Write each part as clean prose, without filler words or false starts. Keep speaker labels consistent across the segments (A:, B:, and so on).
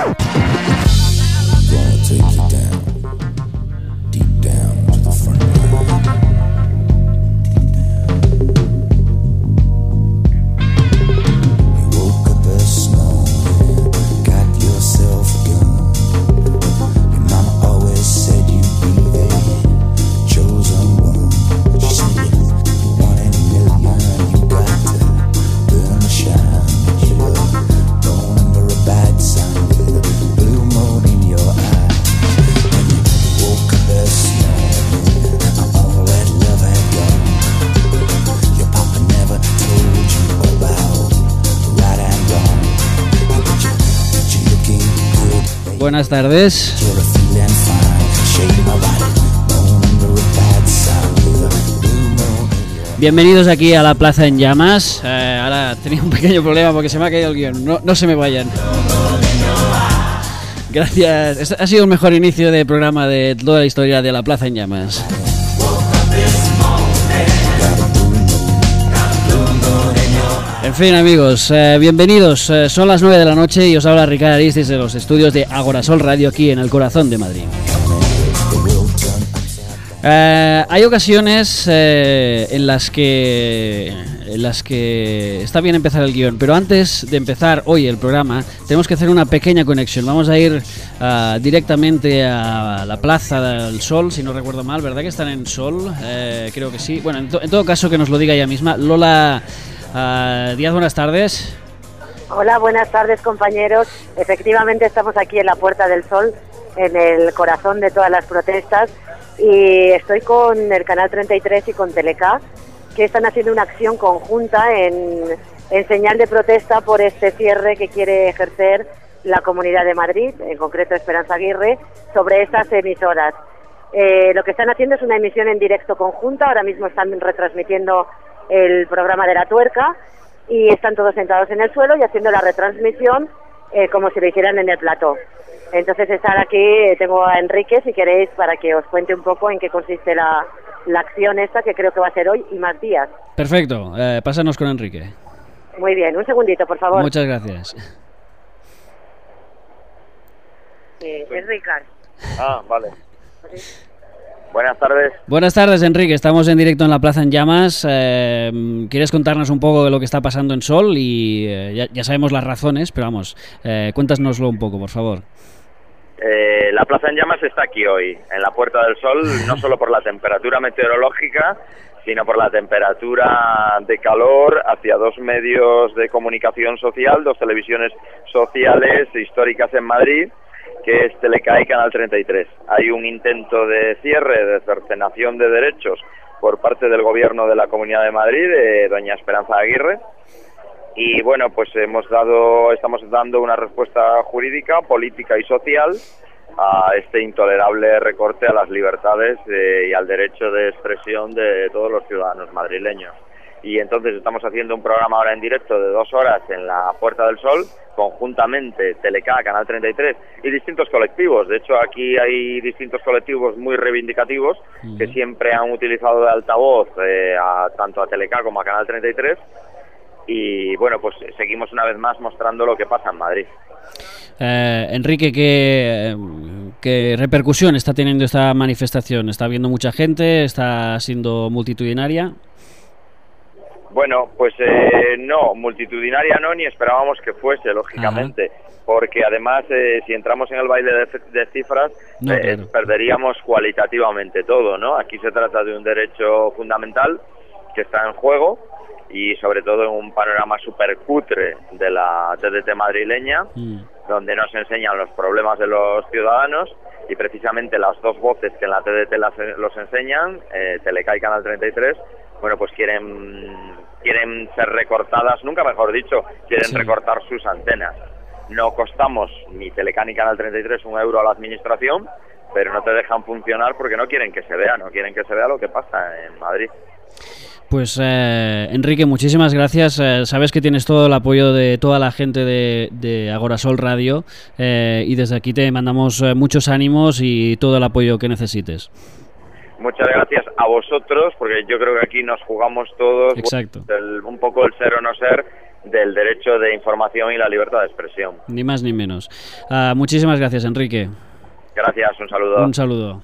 A: Buenas tardes. Bienvenidos aquí a la Plaza en Llamas. Ahora tenía un pequeño problema porque se me ha caído el guión. No se me vayan. Gracias. Ha sido el mejor inicio de programa de toda la historia de la Plaza en Llamas. En fin, amigos, bienvenidos. Son las 9 de la noche y os habla Ricardo Aristis de los estudios de Agorasol Radio aquí en el corazón de Madrid. Hay ocasiones en las que está bien empezar el guión, pero antes de empezar hoy el programa tenemos que hacer una pequeña conexión. Vamos a ir directamente a la Plaza del Sol, si no recuerdo mal, ¿verdad que están en Sol? Creo que sí. Bueno, en todo caso que nos lo diga ella misma. Lola Díaz, buenas tardes.
B: Hola, buenas tardes, compañeros. Efectivamente estamos aquí en la Puerta del Sol, en el corazón de todas las protestas, y estoy con el Canal 33 y con Teleca, que están haciendo una acción conjunta en señal de protesta por este cierre que quiere ejercer la Comunidad de Madrid, en concreto Esperanza Aguirre, sobre estas emisoras. Lo que están haciendo es una emisión en directo conjunta. Ahora mismo están retransmitiendo el programa de La Tuerca y están todos sentados en el suelo y haciendo la retransmisión como si lo hicieran en el plató. Entonces estar aquí, tengo a Enrique, si queréis, para que os cuente un poco en qué consiste la acción esta, que creo que va a ser hoy y más días.
A: Perfecto, pásanos con Enrique.
B: Muy bien, un segundito, por favor.
A: Muchas gracias.
B: Es Ricardo.
C: Vale. Buenas tardes.
A: Buenas tardes, Enrique. Estamos en directo en la Plaza en Llamas. ¿Quieres contarnos un poco de lo que está pasando en Sol? Y ya sabemos las razones, pero vamos, cuéntanoslo un poco, por favor.
C: La Plaza en Llamas está aquí hoy, en la Puerta del Sol, no solo por la temperatura meteorológica, sino por la temperatura de calor hacia dos medios de comunicación social, dos televisiones sociales históricas en Madrid, que es Teleca y Canal 33. Hay un intento de cierre, de cercenación de derechos por parte del gobierno de la Comunidad de Madrid, de doña Esperanza Aguirre, y bueno, pues estamos dando una respuesta jurídica, política y social a este intolerable recorte a las libertades y al derecho de expresión de todos los ciudadanos madrileños. Y entonces estamos haciendo un programa ahora en directo de 2 horas en la Puerta del Sol, conjuntamente Teleca, Canal 33 y distintos colectivos. De hecho, aquí hay distintos colectivos muy reivindicativos que siempre han utilizado de altavoz tanto a Teleca como a Canal 33. Y bueno, pues seguimos una vez más mostrando lo que pasa en Madrid.
A: Enrique, ¿qué repercusión está teniendo esta manifestación? ¿Está viendo mucha gente? ¿Está siendo multitudinaria?
C: Bueno, pues no, multitudinaria no, ni esperábamos que fuese, lógicamente. Ajá. Porque además, si entramos en el baile de cifras, claro, perderíamos cualitativamente todo, ¿no? Aquí se trata de un derecho fundamental que está en juego, y sobre todo en un panorama súper cutre de la TDT madrileña, donde nos enseñan los problemas de los ciudadanos, y precisamente las dos voces que en la TDT los enseñan, Teleca y Canal 33, bueno, pues quieren ser recortadas, nunca mejor dicho, quieren recortar sus antenas. No costamos ni Teleca ni Canal 33 un euro a la administración, pero no te dejan funcionar porque no quieren que se vea lo que pasa en Madrid.
A: Pues Enrique, muchísimas gracias. Sabes que tienes todo el apoyo de toda la gente de Agorasol Radio, y desde aquí te mandamos muchos ánimos y todo el apoyo que necesites.
C: Muchas gracias a vosotros, porque yo creo que aquí nos jugamos todos.
A: Exacto.
C: Un poco el ser o no ser, del derecho de información y la libertad de expresión.
A: Ni más ni menos. Muchísimas gracias, Enrique.
C: Gracias, un saludo.
A: Un saludo.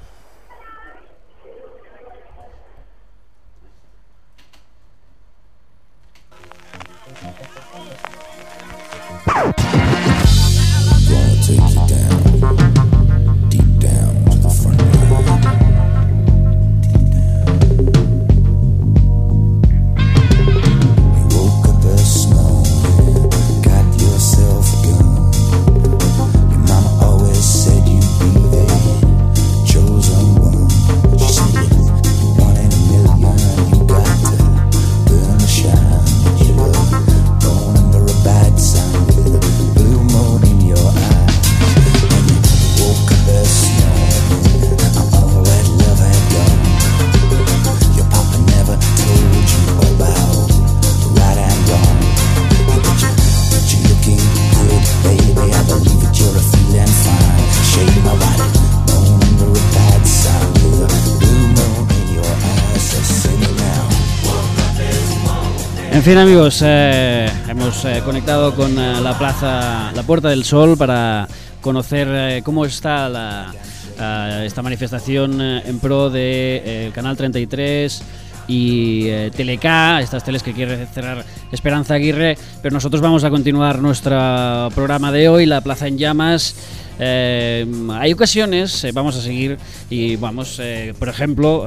A: En fin, amigos, hemos conectado con la Puerta del Sol para conocer cómo está esta manifestación en pro de Canal 33 y Teleca, estas teles que quiere cerrar Esperanza Aguirre, pero nosotros vamos a continuar nuestro programa de hoy, La Plaza en Llamas. Hay ocasiones, vamos a seguir y vamos, por ejemplo,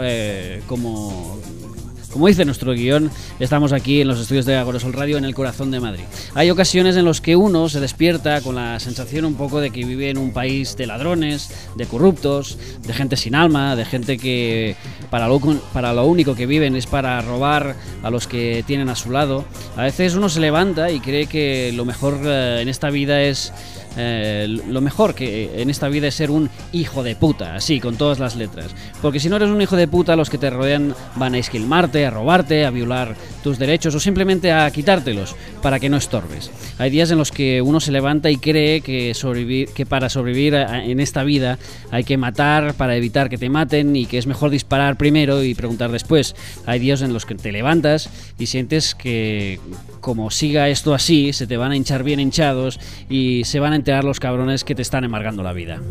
A: como dice nuestro guión, estamos aquí en los estudios de Agorasol Radio en el corazón de Madrid. Hay ocasiones en las que uno se despierta con la sensación un poco de que vive en un país de ladrones, de corruptos, de gente sin alma, de gente que para lo único que viven es para robar a los que tienen a su lado. A veces uno se levanta y cree que lo mejor en esta vida es... lo mejor que en esta vida es ser un hijo de puta, así, con todas las letras. Porque si no eres un hijo de puta, los que te rodean van a esquilmarte, a robarte, a violar tus derechos o simplemente a quitártelos para que no estorbes. Hay días en los que uno se levanta y cree que para sobrevivir en esta vida hay que matar para evitar que te maten y que es mejor disparar primero y preguntar después. Hay días en los que te levantas y sientes que como siga esto así, se te van a hinchar bien hinchados y se van a enterar los cabrones que te están embargando la vida.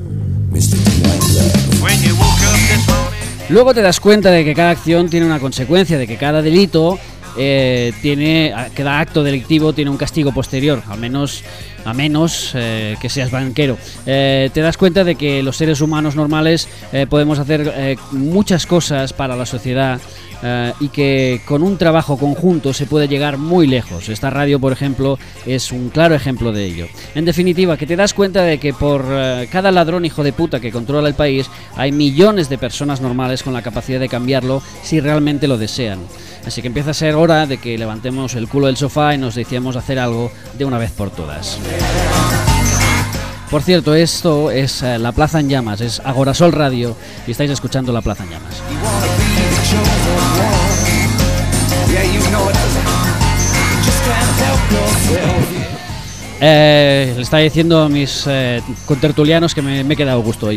A: Luego te das cuenta de que cada acción tiene una consecuencia, de que cada delito cada acto delictivo tiene un castigo posterior, a menos que seas banquero. Te das cuenta de que los seres humanos normales podemos hacer muchas cosas para la sociedad y que con un trabajo conjunto se puede llegar muy lejos. Esta radio, por ejemplo, es un claro ejemplo de ello. En definitiva, que te das cuenta de que por cada ladrón hijo de puta que controla el país hay millones de personas normales con la capacidad de cambiarlo si realmente lo desean. Así que empieza a ser hora de que levantemos el culo del sofá y nos decidamos hacer algo de una vez por todas. Por cierto, esto es La Plaza en Llamas, es Agorasol Radio y estáis escuchando La Plaza en Llamas. Le estaba diciendo a mis contertulianos que me he quedado a gusto hoy.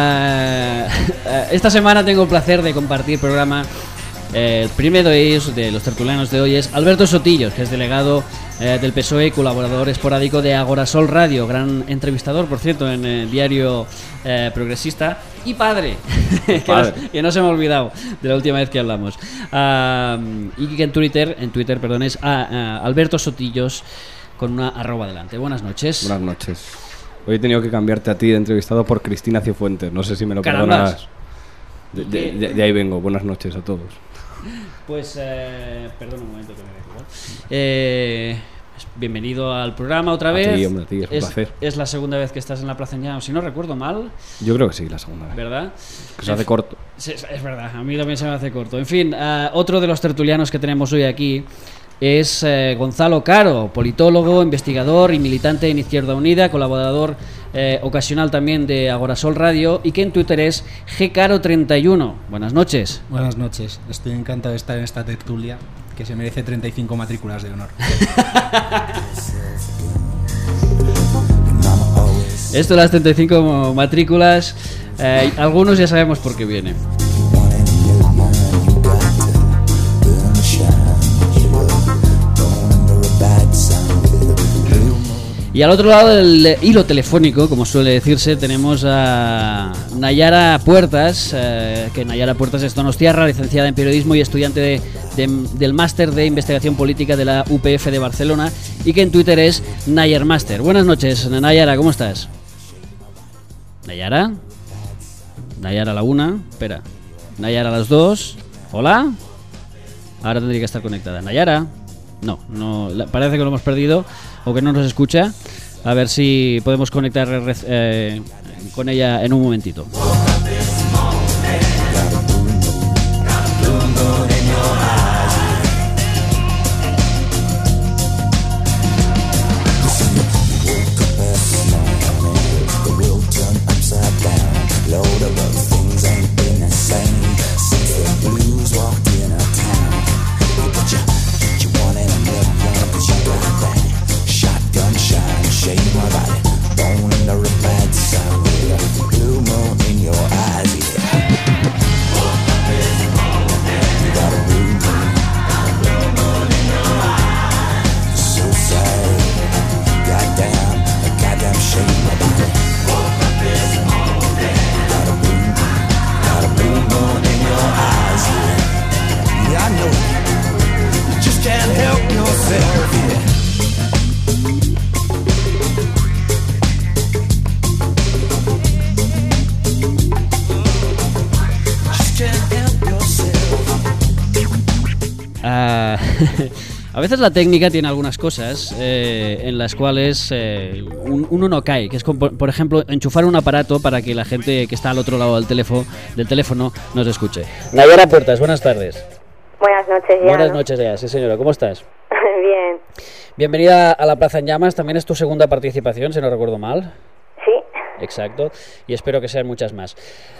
A: Esta semana tengo el placer de compartir programa. El primero de ellos, de los tertulianos de hoy, es Alberto Sotillos, que es delegado del PSOE y colaborador esporádico de Agorasol Radio, gran entrevistador, por cierto, en el diario progresista, y padre, que no se me ha olvidado de la última vez que hablamos. Y que en Twitter es Alberto Sotillos con una @ delante. Buenas noches.
D: Buenas noches. Hoy he tenido que cambiarte a ti de entrevistado por Cristina Cifuentes. No sé si me lo perdonarás. De ahí vengo. Buenas noches a todos.
A: Pues, perdón un momento que me voy a igual. Bienvenido al programa otra vez.
D: A ti, hombre, a ti, es un placer.
A: Es la segunda vez que estás en La Plaza en Llamas, si no recuerdo mal.
D: Yo creo que sí, la segunda vez.
A: ¿Verdad?
D: Que se hace corto.
A: Es verdad, a mí también se me hace corto. En fin, otro de los tertulianos que tenemos hoy aquí es Gonzalo Caro, politólogo, investigador y militante en Izquierda Unida, colaborador ocasional también de Agorasol Radio y que en Twitter es gcaro31. Buenas noches.
E: Buenas noches, estoy encantado de estar en esta tertulia que se merece 35 matrículas de honor.
A: Esto de las 35 matrículas, algunos ya sabemos por qué viene. Y al otro lado del hilo telefónico, como suele decirse, tenemos a Nayara Puertas, que Nayara Puertas es donostiarra, licenciada en periodismo y estudiante del máster de investigación política de la UPF de Barcelona, y que en Twitter es Nayarmaster. Buenas noches, Nayara, ¿cómo estás? ¿Nayara? Nayara a la 1, espera. Nayara a las 2, hola. Ahora tendría que estar conectada. Nayara, no, parece que lo hemos perdido o que no nos escucha. A ver si podemos conectar con ella en un momentito. A veces la técnica tiene algunas cosas en las cuales uno no cae, que es como, por ejemplo, enchufar un aparato para que la gente que está al otro lado del teléfono nos escuche. Nayara Puertas, buenas tardes.
F: Buenas noches, ya.
A: Buenas noches, ya, sí señora, ¿cómo estás?
F: Bien.
A: Bienvenida a La Plaza en Llamas, también es tu segunda participación, si no recuerdo mal.
F: Sí.
A: Exacto, y espero que sean muchas más.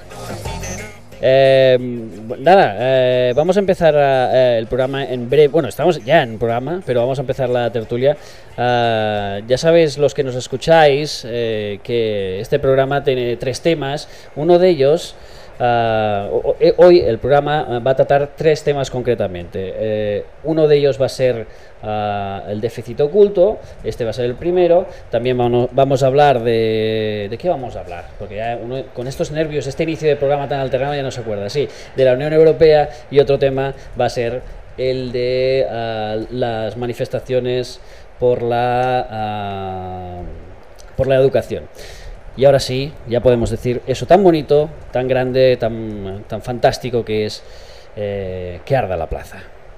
A: Vamos a empezar el programa en breve. Bueno, estamos ya en programa, pero vamos a empezar la tertulia. Ya sabéis, los que nos escucháis, que este programa tiene 3 temas. Uno de ellos, hoy el programa va a tratar 3 temas concretamente. Uno de ellos va a ser el déficit oculto. Este va a ser el primero. También vamos a hablar ¿de qué vamos a hablar? Porque ya uno, con estos nervios, este inicio de programa tan alternado, ya no se acuerda. Sí, de la Unión Europea. Y otro tema va a ser el de las manifestaciones por la educación. Y ahora sí, ya podemos decir eso tan bonito, tan grande, tan fantástico que es que arda la plaza.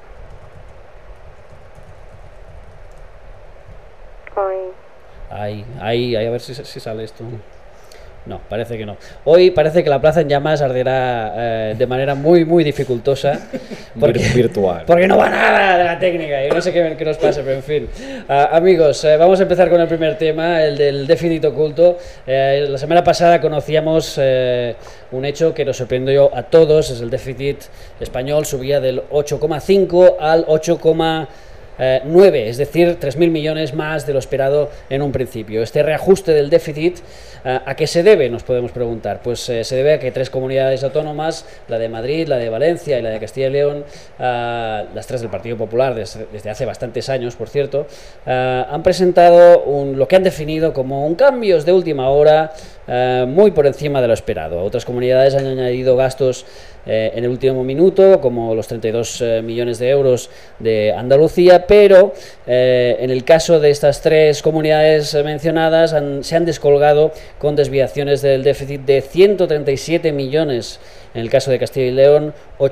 A: Ay, a ver si sale esto. No, parece que no. Hoy parece que la plaza en llamas arderá de manera muy, muy dificultosa.
D: Virtual.
A: Porque no va nada de la técnica. Y no sé qué nos pasa, pero en fin. Amigos, vamos a empezar con el primer tema, el del déficit oculto. La semana pasada conocíamos un hecho que nos sorprendió a todos. Es el déficit español subía del 8,5 al 8,9, es decir, 3.000 millones más de lo esperado en un principio. Este reajuste del déficit, ¿a qué se debe? Nos podemos preguntar. Pues se debe a que 3 comunidades autónomas, la de Madrid, la de Valencia y la de Castilla y León, las 3 del Partido Popular desde hace bastantes años, por cierto, han presentado lo que han definido como un cambios de última hora muy por encima de lo esperado. Otras comunidades han añadido gastos en el último minuto, como los 32 millones de euros de Andalucía, pero en el caso de estas 3 comunidades mencionadas se han descolgado con desviaciones del déficit de 137 millones en el caso de Castilla y León,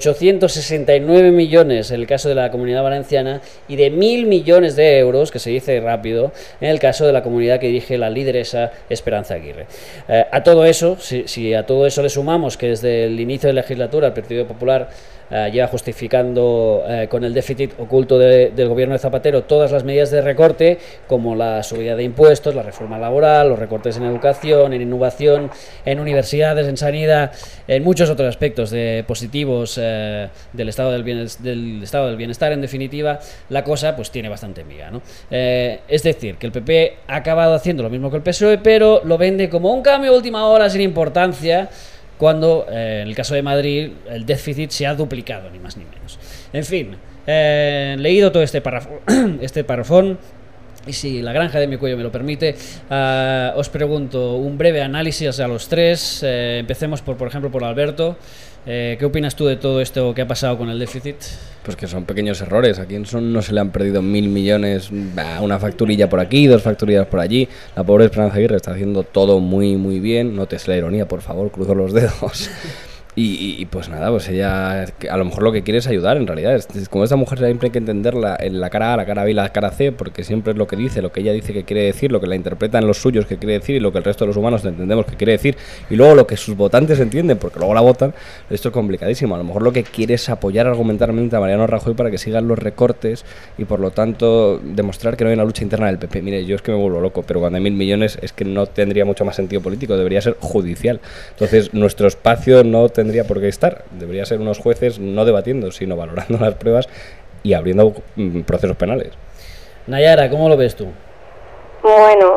A: 869 millones en el caso de la Comunidad Valenciana y de 1.000 millones de euros, que se dice rápido, en el caso de la comunidad que dirige la lideresa Esperanza Aguirre. A todo eso, si a todo eso le sumamos que desde el inicio de la legislatura el Partido Popular lleva justificando con el déficit oculto del gobierno de Zapatero todas las medidas de recorte, como la subida de impuestos, la reforma laboral, los recortes en educación, en innovación, en universidades, en sanidad, en muchos otros aspectos positivos del estado del bienestar, en definitiva, la cosa pues tiene bastante miga, ¿no? Es decir, que el PP ha acabado haciendo lo mismo que el PSOE, pero lo vende como un cambio de última hora sin importancia, cuando en el caso de Madrid el déficit se ha duplicado, ni más ni menos. En fin, leído todo este párrafón, Y si la granja de mi cuello me lo permite, os pregunto un breve análisis a los tres. Empecemos por ejemplo, por Alberto. ¿Qué opinas tú de todo esto que ha pasado con el déficit?
D: Pues que son pequeños errores. A Quienson no se le han perdido 1.000 millones, una facturilla por aquí, 2 facturillas por allí. La pobre Esperanza Aguirre está haciendo todo muy, muy bien. No te es la ironía, por favor, cruzo los dedos. Y pues nada, pues ella a lo mejor lo que quiere es ayudar en realidad. Como esta mujer siempre hay que entenderla en la cara A, la cara B y la cara C, porque siempre es lo que dice, lo que ella dice que quiere decir, lo que la interpretan los suyos que quiere decir y lo que el resto de los humanos entendemos que quiere decir, y luego lo que sus votantes entienden, porque luego la votan. Esto es complicadísimo. A lo mejor lo que quiere es apoyar argumentalmente a Mariano Rajoy para que sigan los recortes y por lo tanto demostrar que no hay una lucha interna del PP. Mire, yo es que me vuelvo loco, pero cuando hay 1.000 millones es que no tendría mucho más sentido político, debería ser judicial. Entonces nuestro espacio no tendría por qué estar, debería ser unos jueces no debatiendo, sino valorando las pruebas y abriendo procesos penales.
A: Nayara, ¿cómo lo ves tú?
F: Bueno,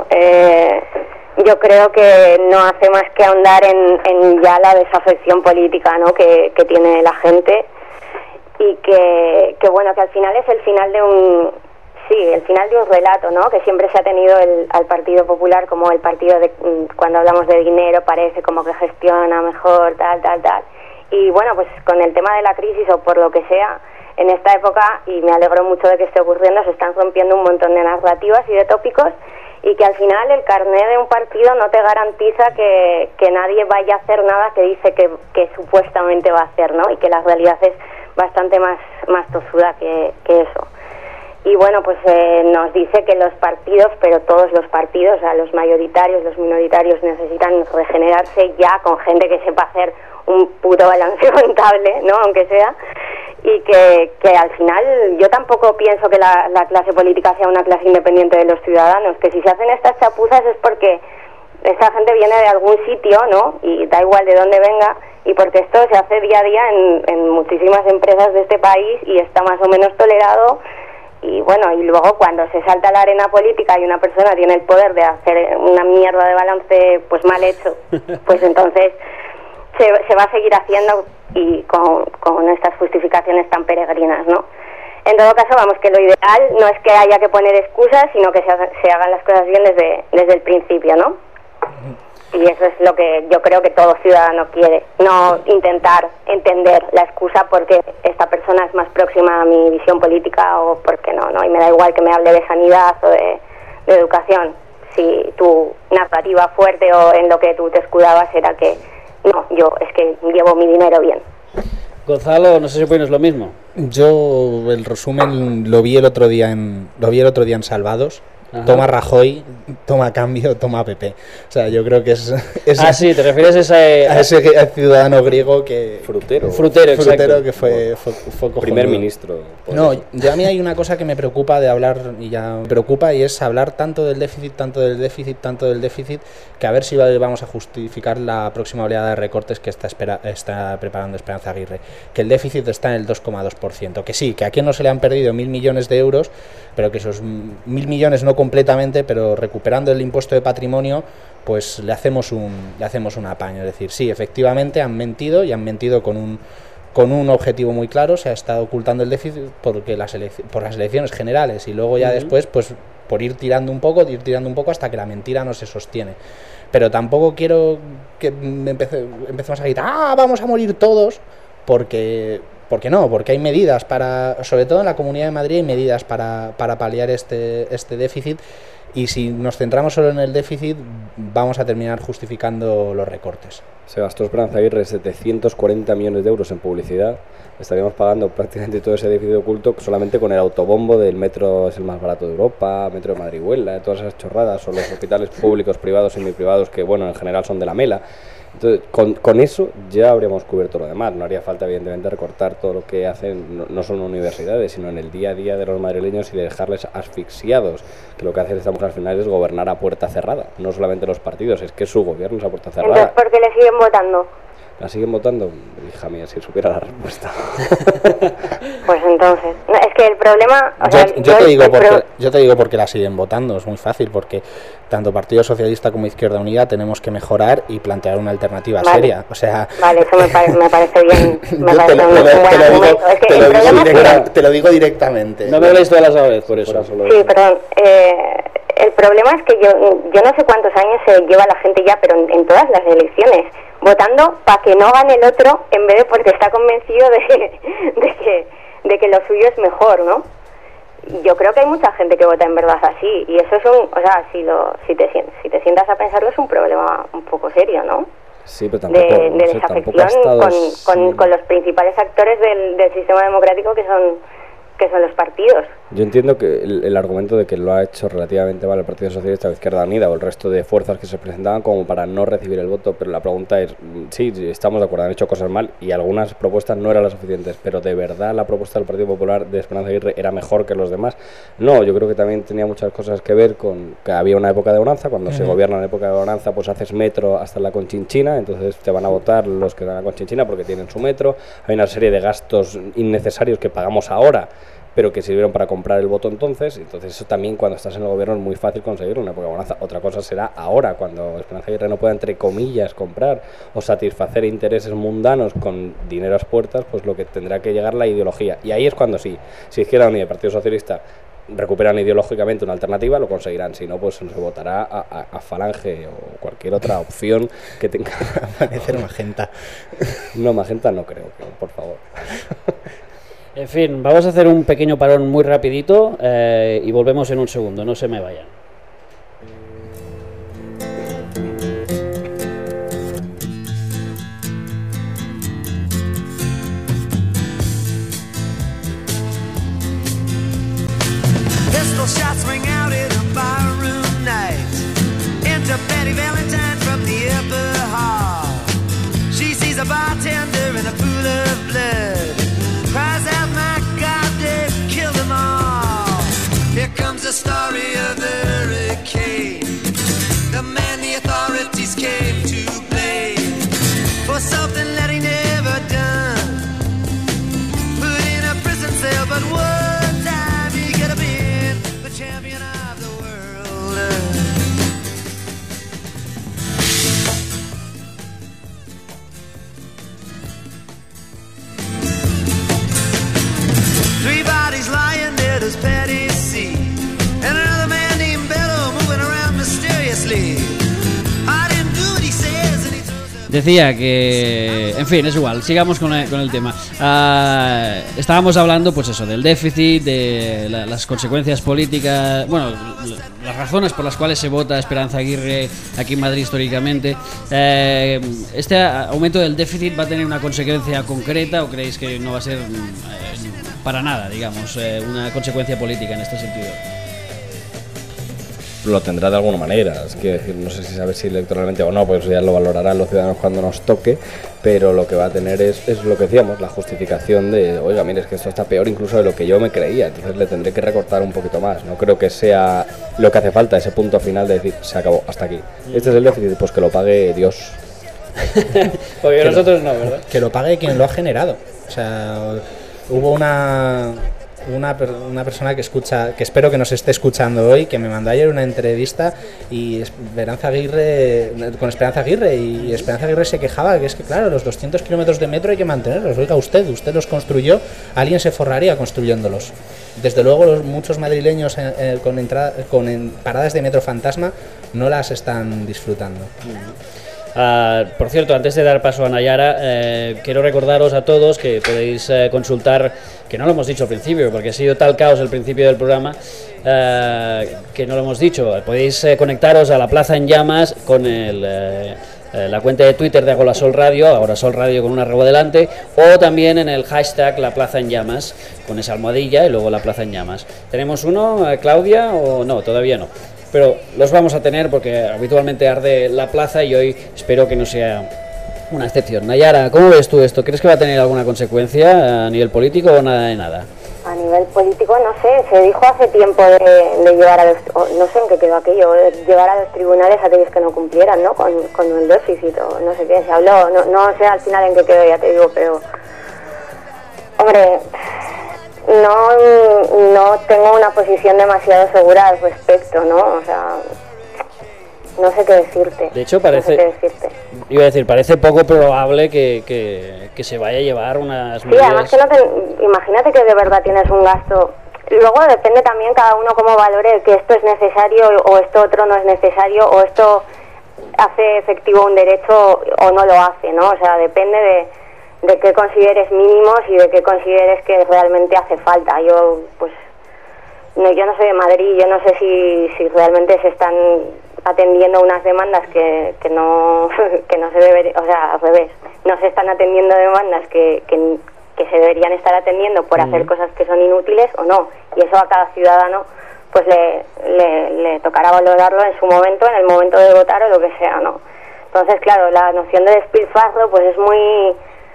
F: yo creo que no hace más que ahondar en ya la desafección política, ¿no?, que tiene la gente, y que bueno, que al final es el final de un relato, ¿no?, que siempre se ha tenido al Partido Popular como el partido de cuando hablamos de dinero parece como que gestiona mejor, tal. Y bueno, pues con el tema de la crisis o por lo que sea, en esta época, y me alegro mucho de que esté ocurriendo, se están rompiendo un montón de narrativas y de tópicos, y que al final el carné de un partido no te garantiza que nadie vaya a hacer nada que dice que supuestamente va a hacer, ¿no? Y que la realidad es bastante más tozuda que eso. Y bueno, pues nos dice que los partidos, pero todos los partidos, o sea, los mayoritarios, los minoritarios, necesitan regenerarse ya con gente que sepa hacer un puto balance contable, ¿no?, aunque sea, y que al final yo tampoco pienso que la clase política sea una clase independiente de los ciudadanos, que si se hacen estas chapuzas es porque esta gente viene de algún sitio, ¿no?, y da igual de dónde venga, y porque esto se hace día a día en muchísimas empresas de este país y está más o menos tolerado. Y bueno, y luego cuando se salta a la arena política y una persona tiene el poder de hacer una mierda de balance pues mal hecho, pues entonces se va a seguir haciendo, y con estas justificaciones tan peregrinas, ¿no? En todo caso, vamos, que lo ideal no es que haya que poner excusas, sino que se hagan las cosas bien desde el principio, ¿no? Y eso es lo que yo creo que todo ciudadano quiere, no intentar entender la excusa porque esta persona es más próxima a mi visión política o porque no, y me da igual que me hable de sanidad o de educación. Si tu narrativa fuerte o en lo que tú te escudabas era que no, yo es que llevo mi dinero bien.
A: Gonzalo, no sé si opinas lo mismo.
E: Yo el resumen lo vi el otro día en Salvados.
A: Ajá.
E: Toma Rajoy, toma cambio, toma PP. O sea, yo creo que es
A: sí, te refieres a
E: ese ciudadano griego que
D: Frutero,
E: que fue cojonudo.
D: Primer ministro.
E: No, ya a mí hay una cosa que me preocupa de hablar, y ya me preocupa, y es hablar tanto del déficit, que a ver si vamos a justificar la próxima oleada de recortes que está preparando Esperanza Aguirre. Que el déficit está en el 2,2%. Que sí, que a quien no se le han perdido 1.000 millones de euros, pero que esos 1.000 millones no completamente, pero recuperando el impuesto de patrimonio, pues le hacemos un apaño. Es decir, sí, efectivamente han mentido, y han mentido con un objetivo muy claro. Se ha estado ocultando el déficit por las elecciones generales, y luego ya después, pues por ir tirando un poco hasta que la mentira no se sostiene. Pero tampoco quiero que empecemos a gritar, vamos a morir todos, porque hay medidas sobre todo en la Comunidad de Madrid, hay medidas para paliar este déficit, y si nos centramos solo en el déficit vamos a terminar justificando los recortes.
D: Se gastó Esperanza Aguirre 740 millones de euros en publicidad. Estaríamos pagando prácticamente todo ese déficit oculto solamente con el autobombo del metro es el más barato de Europa, metro de Madrid-Huelva, todas esas chorradas, o los hospitales públicos, privados, semiprivados, que bueno, en general son de la mela. Entonces, con eso ya habríamos cubierto lo demás. No haría falta, evidentemente, recortar todo lo que hacen, no solo en universidades, sino en el día a día de los madrileños, y dejarles asfixiados, que lo que hace esta mujer al final es gobernar a puerta cerrada. No solamente los partidos, es que su gobierno es a puerta cerrada.
F: Entonces, ¿por qué le siguen votando?
D: ¿La siguen votando? Hija mía, si supiera la respuesta.
F: Pues entonces, no, es que el problema... O sea,
E: yo te digo por qué la siguen votando, es muy fácil, porque tanto Partido Socialista como Izquierda Unida tenemos que mejorar y plantear una alternativa seria. O sea...
F: Vale, eso me parece bien.
E: Te lo digo directamente.
A: No me habléis todas las a la vez, por eso.
F: Sí, perdón. El problema es que yo no sé cuántos años se lleva la gente ya, pero en todas las elecciones, votando para que no gane el otro en vez de porque está convencido de que lo suyo es mejor, ¿no? Yo creo que hay mucha gente que vota en verdad así, y eso es si te sientas a pensarlo, es un problema un poco serio, ¿no?
D: Sí, pero tampoco,
F: de desafección con los principales actores del sistema democrático que son los partidos.
D: Yo entiendo que el argumento de que lo ha hecho relativamente mal el Partido Socialista o Izquierda Unida o el resto de fuerzas que se presentaban como para no recibir el voto, pero la pregunta es, sí, estamos de acuerdo, han hecho cosas mal y algunas propuestas no eran las suficientes, pero ¿de verdad la propuesta del Partido Popular de Esperanza Aguirre era mejor que los demás? No, yo creo que también tenía muchas cosas que ver con que había una época de bonanza, cuando se gobierna en época de bonanza pues haces metro hasta la Conchinchina, entonces te van a votar los que dan la Conchinchina porque tienen su metro, hay una serie de gastos innecesarios que pagamos ahora, pero que sirvieron para comprar el voto entonces eso también cuando estás en el gobierno es muy fácil conseguirlo, una época de bonanza. Otra cosa será ahora, cuando Esperanza Aguirre no pueda, entre comillas, comprar o satisfacer intereses mundanos con dinero a las puertas, pues lo que tendrá que llegar la ideología. Y ahí es cuando sí, si Izquierda Unida y Partido Socialista recuperan ideológicamente una alternativa, lo conseguirán, si no, pues se votará a Falange o cualquier otra opción que tenga.
E: Aparecer Magenta.
D: No, Magenta no creo, por favor.
A: En fin, vamos a hacer un pequeño parón muy rapidito y volvemos en un segundo, no se me vayan.
G: Pistol shots ring out in a barroom night. Enter Betty Valentine from the upper hall. She sees a bartender in a pool of blood. Cries out, my God, they've killed them all. Here comes the story of the hurricane, the man the authorities came to blame for something that he never done. Put in a prison cell, but one time he could have been the champion of the world. Three bodies lying dead as Patty C. And another man named Bello moving around mysteriously. I didn't do what he says and he throws a...
A: Decía que, en fin, es igual, sigamos con el tema. Estábamos hablando, pues eso, del déficit, de las consecuencias políticas, bueno, las razones por las cuales se vota Esperanza Aguirre aquí en Madrid históricamente. ¿Este aumento del déficit va a tener una consecuencia concreta o creéis que no va a ser para nada, digamos, una consecuencia política en este sentido?
D: Lo tendrá de alguna manera, es que no sé si sabes si electoralmente o no, pues ya lo valorarán los ciudadanos cuando nos toque, pero lo que va a tener es lo que decíamos, la justificación de, oiga, mire, es que esto está peor incluso de lo que yo me creía, entonces le tendré que recortar un poquito más, no creo que sea lo que hace falta, ese punto final de decir, se acabó, hasta aquí. Este es el déficit, pues que lo pague Dios.
A: Porque nosotros no, ¿verdad?
E: Que lo pague quien lo ha generado. O sea, hubo una persona que escucha, que espero que nos esté escuchando hoy, que me mandó ayer una entrevista y Esperanza Aguirre y Esperanza Aguirre se quejaba que es que claro, los 200 kilómetros de metro hay que mantenerlos. Oiga, usted los construyó, alguien se forraría construyéndolos. Desde luego muchos madrileños con paradas de metro fantasma no las están disfrutando.
A: Por cierto, antes de dar paso a Nayara, quiero recordaros a todos que podéis consultar, que no lo hemos dicho al principio, porque ha sido tal caos el principio del programa, que no lo hemos dicho. Podéis conectaros a la Plaza en Llamas con la cuenta de Twitter de Agorasol Radio, Agorasol Radio con una arroba delante, o también en el hashtag La Plaza en Llamas, con esa almohadilla y luego La Plaza en Llamas. ¿Tenemos uno, Claudia, o no? Todavía no. Pero los vamos a tener porque habitualmente arde la plaza y hoy espero que no sea una excepción. Nayara, ¿cómo ves tú esto? ¿Crees que va a tener alguna consecuencia a nivel político o nada de nada?
F: A nivel nivel político, no sé, se dijo hace tiempo de llevar a los, no sé en qué quedó aquello, de llevar a los tribunales a aquellos que no cumplieran, ¿no? Con el déficit o no sé qué, se habló, no sé al final en qué quedó, ya te digo, pero, hombre, no tengo una posición demasiado segura al respecto, ¿no? O sea, no sé qué decirte.
A: De hecho, parece,
F: no sé qué decirte.
A: Iba a decir, parece poco probable que se vaya a llevar unas
F: Sí,
A: medidas...
F: además que imagínate que de verdad tienes un gasto. Luego depende también cada uno cómo valore que esto es necesario o esto otro no es necesario o esto hace efectivo un derecho o no lo hace, ¿no? O sea, depende de qué consideres mínimos y de qué consideres que realmente hace falta. Yo, pues, yo no soy de Madrid, yo no sé si realmente se están atendiendo unas demandas que no se deberían, o sea, al revés, no se están atendiendo demandas que se deberían estar atendiendo por hacer cosas que son inútiles o no, y eso a cada ciudadano pues le tocará valorarlo en su momento, en el momento de votar o lo que sea, ¿no? Entonces, claro, la noción de despilfarro pues es muy...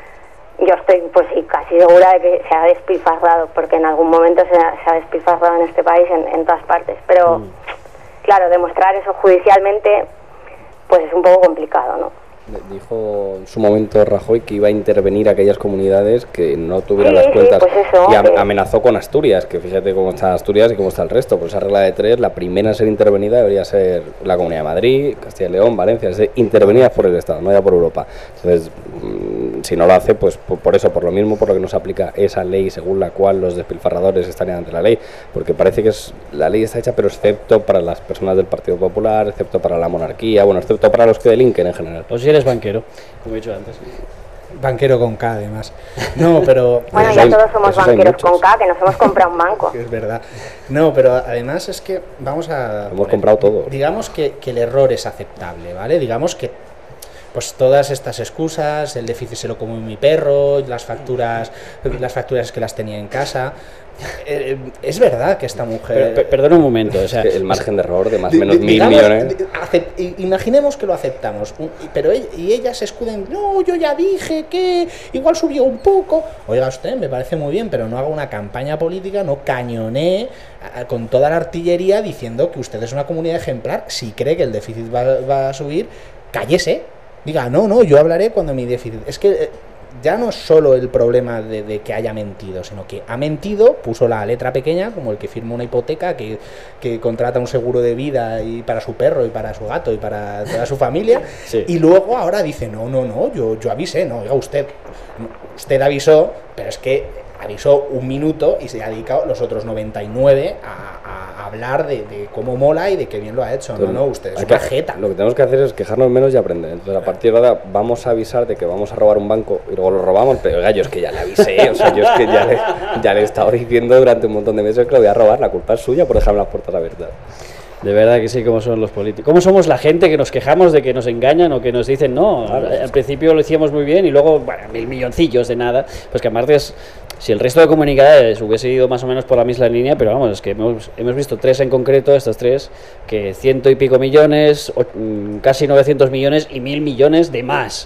F: Yo estoy pues sí, casi segura de que se ha despilfarrado, porque en algún momento se ha despilfarrado en este país en todas partes, pero... Claro, demostrar eso judicialmente pues es un poco complicado, ¿no?
D: Dijo en su momento Rajoy que iba a intervenir a aquellas comunidades que no tuvieran las cuentas,
F: pues eso,
D: y amenazó con Asturias, que fíjate cómo está Asturias y cómo está el resto. Por esa regla de tres, la primera a ser intervenida debería ser la Comunidad de Madrid, Castilla y León, Valencia, es decir, intervenidas por el Estado, no ya por Europa. Entonces, si no lo hace, pues por eso, por lo mismo, por lo que no se aplica esa ley según la cual los despilfarradores estarían ante la ley, porque parece que la ley está hecha, pero excepto para las personas del Partido Popular, excepto para la monarquía, bueno, excepto para los que delinquen en general.
A: O si eres banquero, como he dicho antes.
E: Banquero con K, además. No, pero...
F: Bueno, ya todos somos banqueros con K, que nos hemos comprado un banco.
E: Es verdad. No, pero además es que vamos a...
D: Hemos comprado todo.
E: Digamos que el error es aceptable, ¿vale? Digamos que pues todas estas excusas, el déficit se lo comió mi perro, las facturas que las tenía en casa... es verdad que esta mujer...
A: Perdona un momento, o sea...
D: El margen de error de más o menos 1.000 millones...
E: Imaginemos que lo aceptamos, pero ella se escuda en... No, yo ya dije que igual subió un poco. Oiga usted, me parece muy bien, pero no haga una campaña política, no cañonee con toda la artillería diciendo que usted es una comunidad ejemplar. Si cree que el déficit va a subir, cállese. Diga, no, yo hablaré cuando mi déficit... Es que... ya no es solo el problema de que haya mentido, sino que ha mentido, puso la letra pequeña, como el que firma una hipoteca, que contrata un seguro de vida y para su perro y para su gato y para toda su familia, sí. Y luego ahora dice, no, yo avisé, no, oiga, usted avisó, pero es que avisó un minuto y se ha dedicado los otros 99 a hablar de cómo mola y de qué bien lo ha hecho. Entonces, no, usted es una jeta.
D: Lo que tenemos que hacer es quejarnos menos y aprender. Entonces, a partir de ahora vamos a avisar de que vamos a robar un banco y luego lo robamos, pero oiga, yo es que ya le avisé, o sea, yo es que ya le he estado diciendo durante un montón de meses que lo voy a robar, la culpa es suya por dejarme las puertas abiertas.
A: De verdad que sí, como son los políticos. ¿Cómo somos la gente que nos quejamos de que nos engañan o que nos dicen no? Al principio lo hicimos muy bien y luego, bueno, 1.000 milloncillos de nada. Pues que aparte si el resto de comunidades hubiese ido más o menos por la misma línea, pero vamos, es que hemos visto 3 en concreto, estas 3, que 100 y pico millones, casi 900 millones y 1.000 millones de más.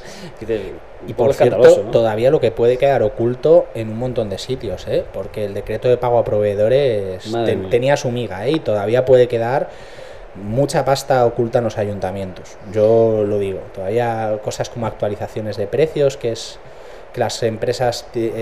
E: Y por cierto, ¿no? Todavía lo que puede quedar oculto en un montón de sitios, porque el decreto de pago a proveedores tenía su miga, y todavía puede quedar mucha pasta oculta en los ayuntamientos. Yo lo digo, todavía cosas como actualizaciones de precios, que las empresas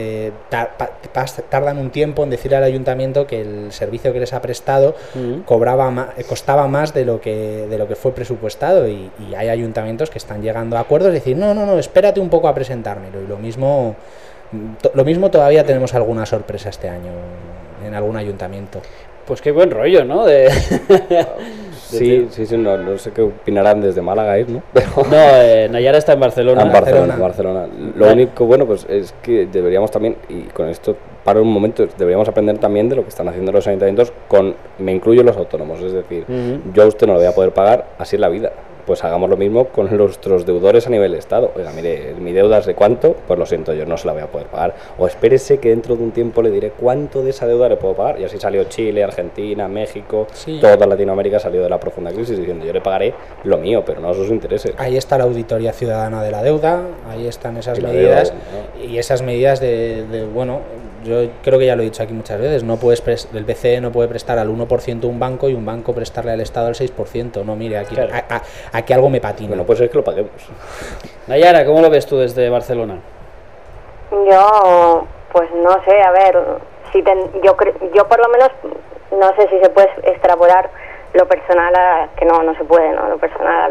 E: tardan un tiempo en decir al ayuntamiento que el servicio que les ha prestado costaba más de lo que fue presupuestado, y hay ayuntamientos que están llegando a acuerdos de decir no, espérate un poco a presentármelo, y lo mismo todavía tenemos alguna sorpresa este año en algún ayuntamiento.
A: Pues qué buen rollo, ¿no?
D: Sí, no sé qué opinarán desde Málaga, ¿no? Pero...
A: No, Nayara está en Barcelona.
D: En Barcelona. Lo único bueno pues es que deberíamos también, y con esto paro un momento, deberíamos aprender también de lo que están haciendo los ayuntamientos me incluyo los autónomos, es decir, yo a usted no lo voy a poder pagar, así es la vida. Pues hagamos lo mismo con nuestros deudores a nivel Estado. Oiga, mire, mi deuda es de cuánto, pues lo siento, yo no se la voy a poder pagar. O espérese que dentro de un tiempo le diré cuánto de esa deuda le puedo pagar. Y así salió Chile, Argentina, México, sí. Toda Latinoamérica salió de la profunda crisis diciendo yo le pagaré lo mío, pero no sus intereses.
E: Ahí está la auditoría ciudadana de la deuda, ahí están esas medidas, ¿no? Y esas medidas de bueno, yo creo que ya lo he dicho aquí muchas veces, el BCE no puede prestar al 1% un banco y un banco prestarle al Estado al 6%. No, mire, aquí,
A: Claro.
E: aquí algo me patina.
D: Bueno, puede ser que lo paguemos.
A: Nayara, ¿cómo lo ves tú desde Barcelona?
F: Yo, pues no sé, a ver, yo por lo menos no sé si se puede extrapolar lo personal que no se puede, ¿no? Lo personal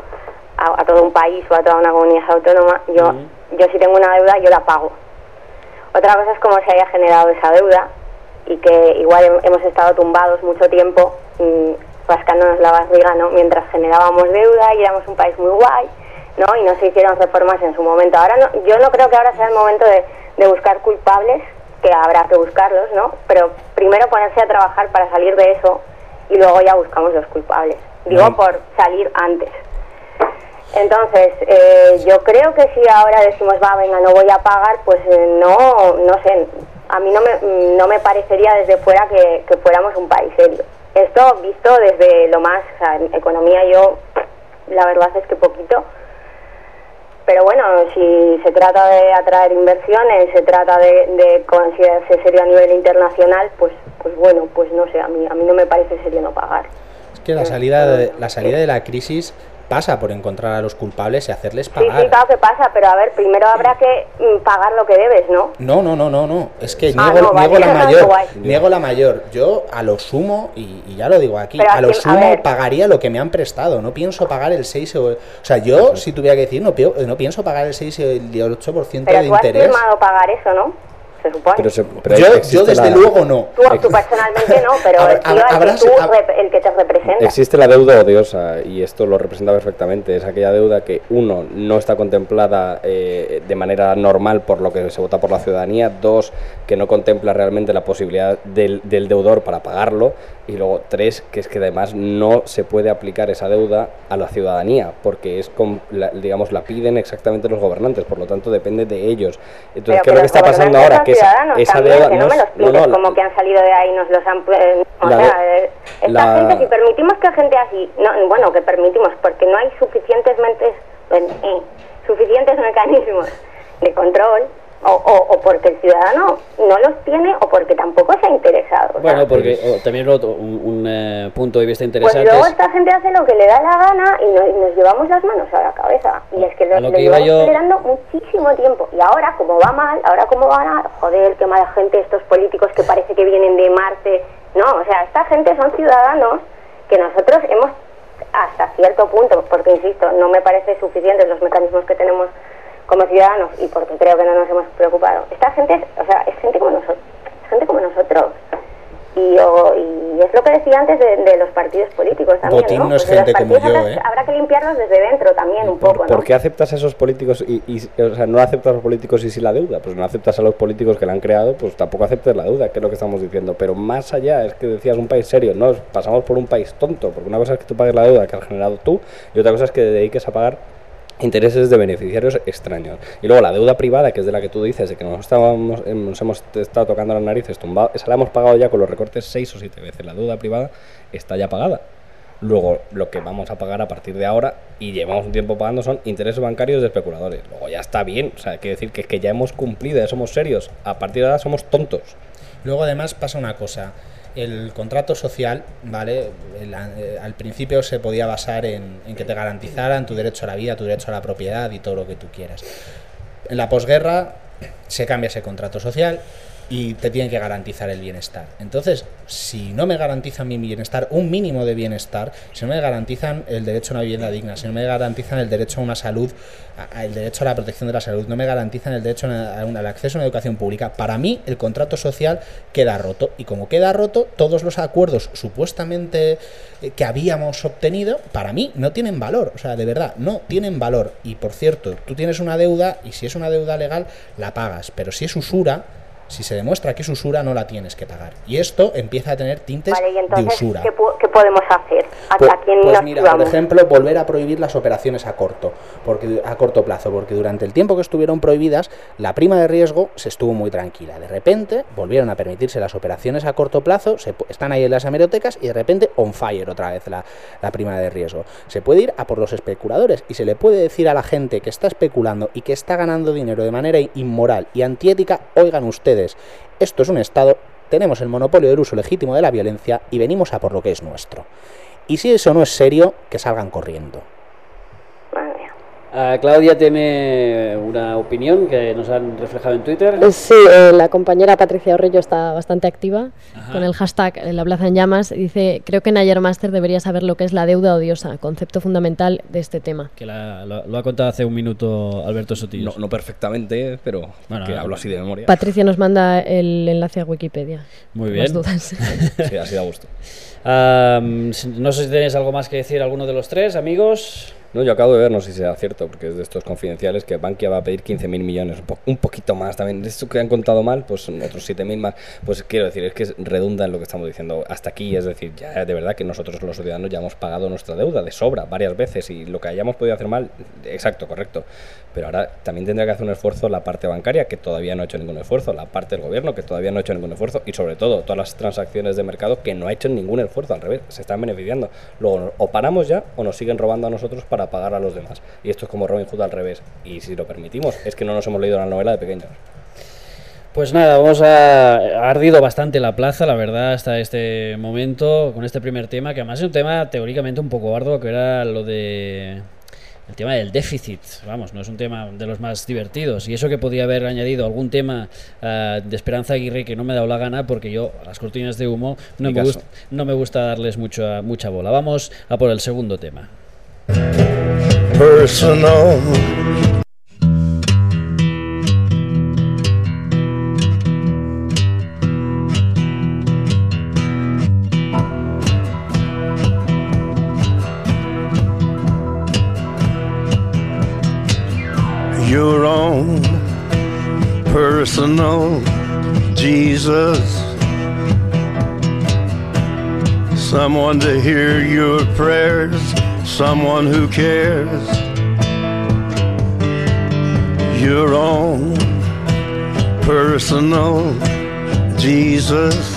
F: a todo un país o a toda una comunidad autónoma. Yo si tengo una deuda, yo la pago. Otra cosa es cómo se haya generado esa deuda y que igual hemos estado tumbados mucho tiempo rascándonos la barriga, ¿no? Mientras generábamos deuda y éramos un país muy guay, ¿no? Y no se hicieron reformas en su momento. Ahora no, yo no creo que ahora sea el momento de buscar culpables, que habrá que buscarlos, ¿no? Pero primero ponerse a trabajar para salir de eso y luego ya buscamos los culpables. Digo, por salir antes. Entonces, yo creo que si ahora decimos, venga, no voy a pagar, pues no sé, a mí no me parecería desde fuera que fuéramos un país serio. Esto visto desde lo más, o sea, en economía yo, la verdad es que poquito, pero bueno, si se trata de atraer inversiones, se trata de considerarse serio a nivel internacional, pues bueno, pues no sé, a mí no me parece serio no pagar.
E: Es que la salida de la crisis pasa por encontrar a los culpables y hacerles pagar.
F: Sí, claro que pasa, pero a ver, primero habrá que pagar lo que debes, ¿no?
E: No, es que
F: niego
E: la mayor.
F: Guay.
E: Niego la mayor. Yo a lo sumo, y ya lo digo aquí,
F: Pero
E: a lo
F: a
E: sumo
F: ver.
E: pagaría lo que me han prestado. No pienso pagar el 6 o sea, yo si tuviera que decir, no pienso pagar el 6 o el 8%
F: Pero
E: de
F: tú has
E: interés.
F: firmado pagar eso, ¿no? Se supone.
D: Pero
E: Yo desde luego no.
F: Tú personalmente no, pero el el que te representa.
D: Existe la deuda odiosa y esto lo representa perfectamente. Es aquella deuda que, uno, no está contemplada de manera normal por lo que se vota por la ciudadanía. Dos, que no contempla realmente la posibilidad del deudor para pagarlo. Y luego, tres, que es que además no se puede aplicar esa deuda a la ciudadanía porque es, digamos, la piden exactamente los gobernantes. Por lo tanto, depende de ellos. Entonces, ¿qué es lo que está pasando ahora? Que esa deuda
F: que no me los pintes como que han salido de ahí, nos los han... esta gente, si permitimos que gente así... que permitimos, porque no hay suficientes mecanismos de control, o porque el ciudadano no los tiene, o porque tampoco se ha interesado.
A: Bueno, porque también un punto de vista interesante
F: pues luego esta gente hace lo que le da la gana y nos llevamos las manos a la cabeza. Y es que lo llevamos esperando muchísimo tiempo. Y ahora, como va mal, joder, qué mala gente estos políticos que parece que vienen de Marte. No, o sea, esta gente son ciudadanos que nosotros hemos, hasta cierto punto, porque insisto, no me parece suficientes los mecanismos que tenemos como ciudadanos y porque creo que no nos hemos preocupado. Esta gente es gente como nosotros. Y es lo que decía antes de los partidos políticos también,
E: Botín
F: ¿no?
E: no es
F: Pues
E: gente como yo,
F: habrá que limpiarlos desde dentro también un poco, ¿no?
D: ¿Por qué aceptas a esos políticos o sea, no aceptas a los políticos y sí la deuda? Pues no aceptas a los políticos que la han creado, pues tampoco aceptes la deuda, que es lo que estamos diciendo. Pero más allá, es que decías un país serio, no, pasamos por un país tonto, porque una cosa es que tú pagues la deuda que has generado tú y otra cosa es que te dediques a pagar intereses de beneficiarios extraños. Y luego la deuda privada, que es de la que tú dices, de que nos hemos estado tocando las narices tumbados, esa la hemos pagado ya con los recortes 6 o 7 veces. La deuda privada está ya pagada. Luego, lo que vamos a pagar a partir de ahora, y llevamos un tiempo pagando, son intereses bancarios de especuladores. Luego ya está bien, o sea, hay que decir que ya hemos cumplido, ya somos serios. A partir de ahora somos tontos.
E: Luego además pasa una cosa. El contrato social, ¿vale? Al principio se podía basar en que te garantizaran tu derecho a la vida, tu derecho a la propiedad y todo lo que tú quieras. En la posguerra se cambia ese contrato social y te tienen que garantizar el bienestar. Entonces, si no me garantizan mi bienestar, un mínimo de bienestar, si no me garantizan el derecho a una vivienda digna, si no me garantizan el derecho a una salud, el derecho a la protección de la salud, no me garantizan el derecho al acceso a una educación pública, para mí el contrato social queda roto. Y como queda roto, todos los acuerdos supuestamente que habíamos obtenido, para mí no tienen valor. O sea, de verdad, no tienen valor. Y por cierto, tú tienes una deuda y si es una deuda legal, la pagas. Pero si es usura, si se demuestra que es usura, no la tienes que pagar. Y esto empieza a tener tintes
F: vale, y entonces,
E: de usura.
F: ¿qué podemos hacer? ¿A quién
E: Pues
F: nos
E: mira,
F: llevamos?
E: por ejemplo, volver a prohibir las operaciones a corto plazo, porque durante el tiempo que estuvieron prohibidas, la prima de riesgo se estuvo muy tranquila. De repente volvieron a permitirse las operaciones a corto plazo, están ahí en las hemerotecas y de repente on fire otra vez la prima de riesgo. Se puede ir a por los especuladores y se le puede decir a la gente que está especulando y que está ganando dinero de manera inmoral y antiética: oigan ustedes, esto es un Estado, tenemos el monopolio del uso legítimo de la violencia y venimos a por lo que es nuestro. Y si eso no es serio, que salgan corriendo.
F: Madre mía.
A: Claudia tiene una opinión que nos han reflejado en Twitter.
H: Sí, la compañera Patricia Orrello está bastante activa.
A: Ajá.
H: Con el hashtag La Plaza en Llamas. Dice: creo que Nayer Master debería saber lo que es la deuda odiosa, concepto fundamental de este tema.
A: Que lo ha contado hace un minuto Alberto Sotillos.
D: No perfectamente, pero
A: Bueno,
D: que hablo así de memoria.
H: Patricia nos manda el enlace a Wikipedia.
A: Muy
H: por
A: bien.
H: las dudas.
D: Sí, así da gusto.
A: No sé si tenéis algo más que decir alguno de los tres, amigos.
D: No, yo acabo de ver, no sé si sea cierto, porque es de estos confidenciales, que Bankia va a pedir 15.000 millones, un poquito más también. Esto que han contado mal, pues son otros 7.000 más. Pues quiero decir, es que redunda en lo que estamos diciendo hasta aquí. Es decir, ya de verdad que nosotros los ciudadanos ya hemos pagado nuestra deuda de sobra varias veces, y lo que hayamos podido hacer mal, exacto, correcto. Pero ahora también tendrá que hacer un esfuerzo la parte bancaria, que todavía no ha hecho ningún esfuerzo, la parte del gobierno, que todavía no ha hecho ningún esfuerzo, y sobre todo todas las transacciones de mercado que no ha hecho ningún esfuerzo, al revés, se están beneficiando. Luego o paramos ya o nos siguen robando a nosotros para pagar a los demás. Y esto es como Robin Hood al revés. Y si lo permitimos, es que no nos hemos leído la novela de pequeños.
A: Pues nada, ha ardido bastante la plaza, la verdad, hasta este momento, con este primer tema, que además es un tema teóricamente un poco arduo, que era el tema del déficit. Vamos, no es un tema de los más divertidos, y eso que podía haber añadido algún tema de Esperanza Aguirre, que no me ha dado la gana, porque yo a las cortinas de humo no me gusta darles mucha bola. Vamos a por el segundo tema.
I: Personal. Your own personal Jesus, someone to hear your prayers, someone who cares. Your own personal Jesus.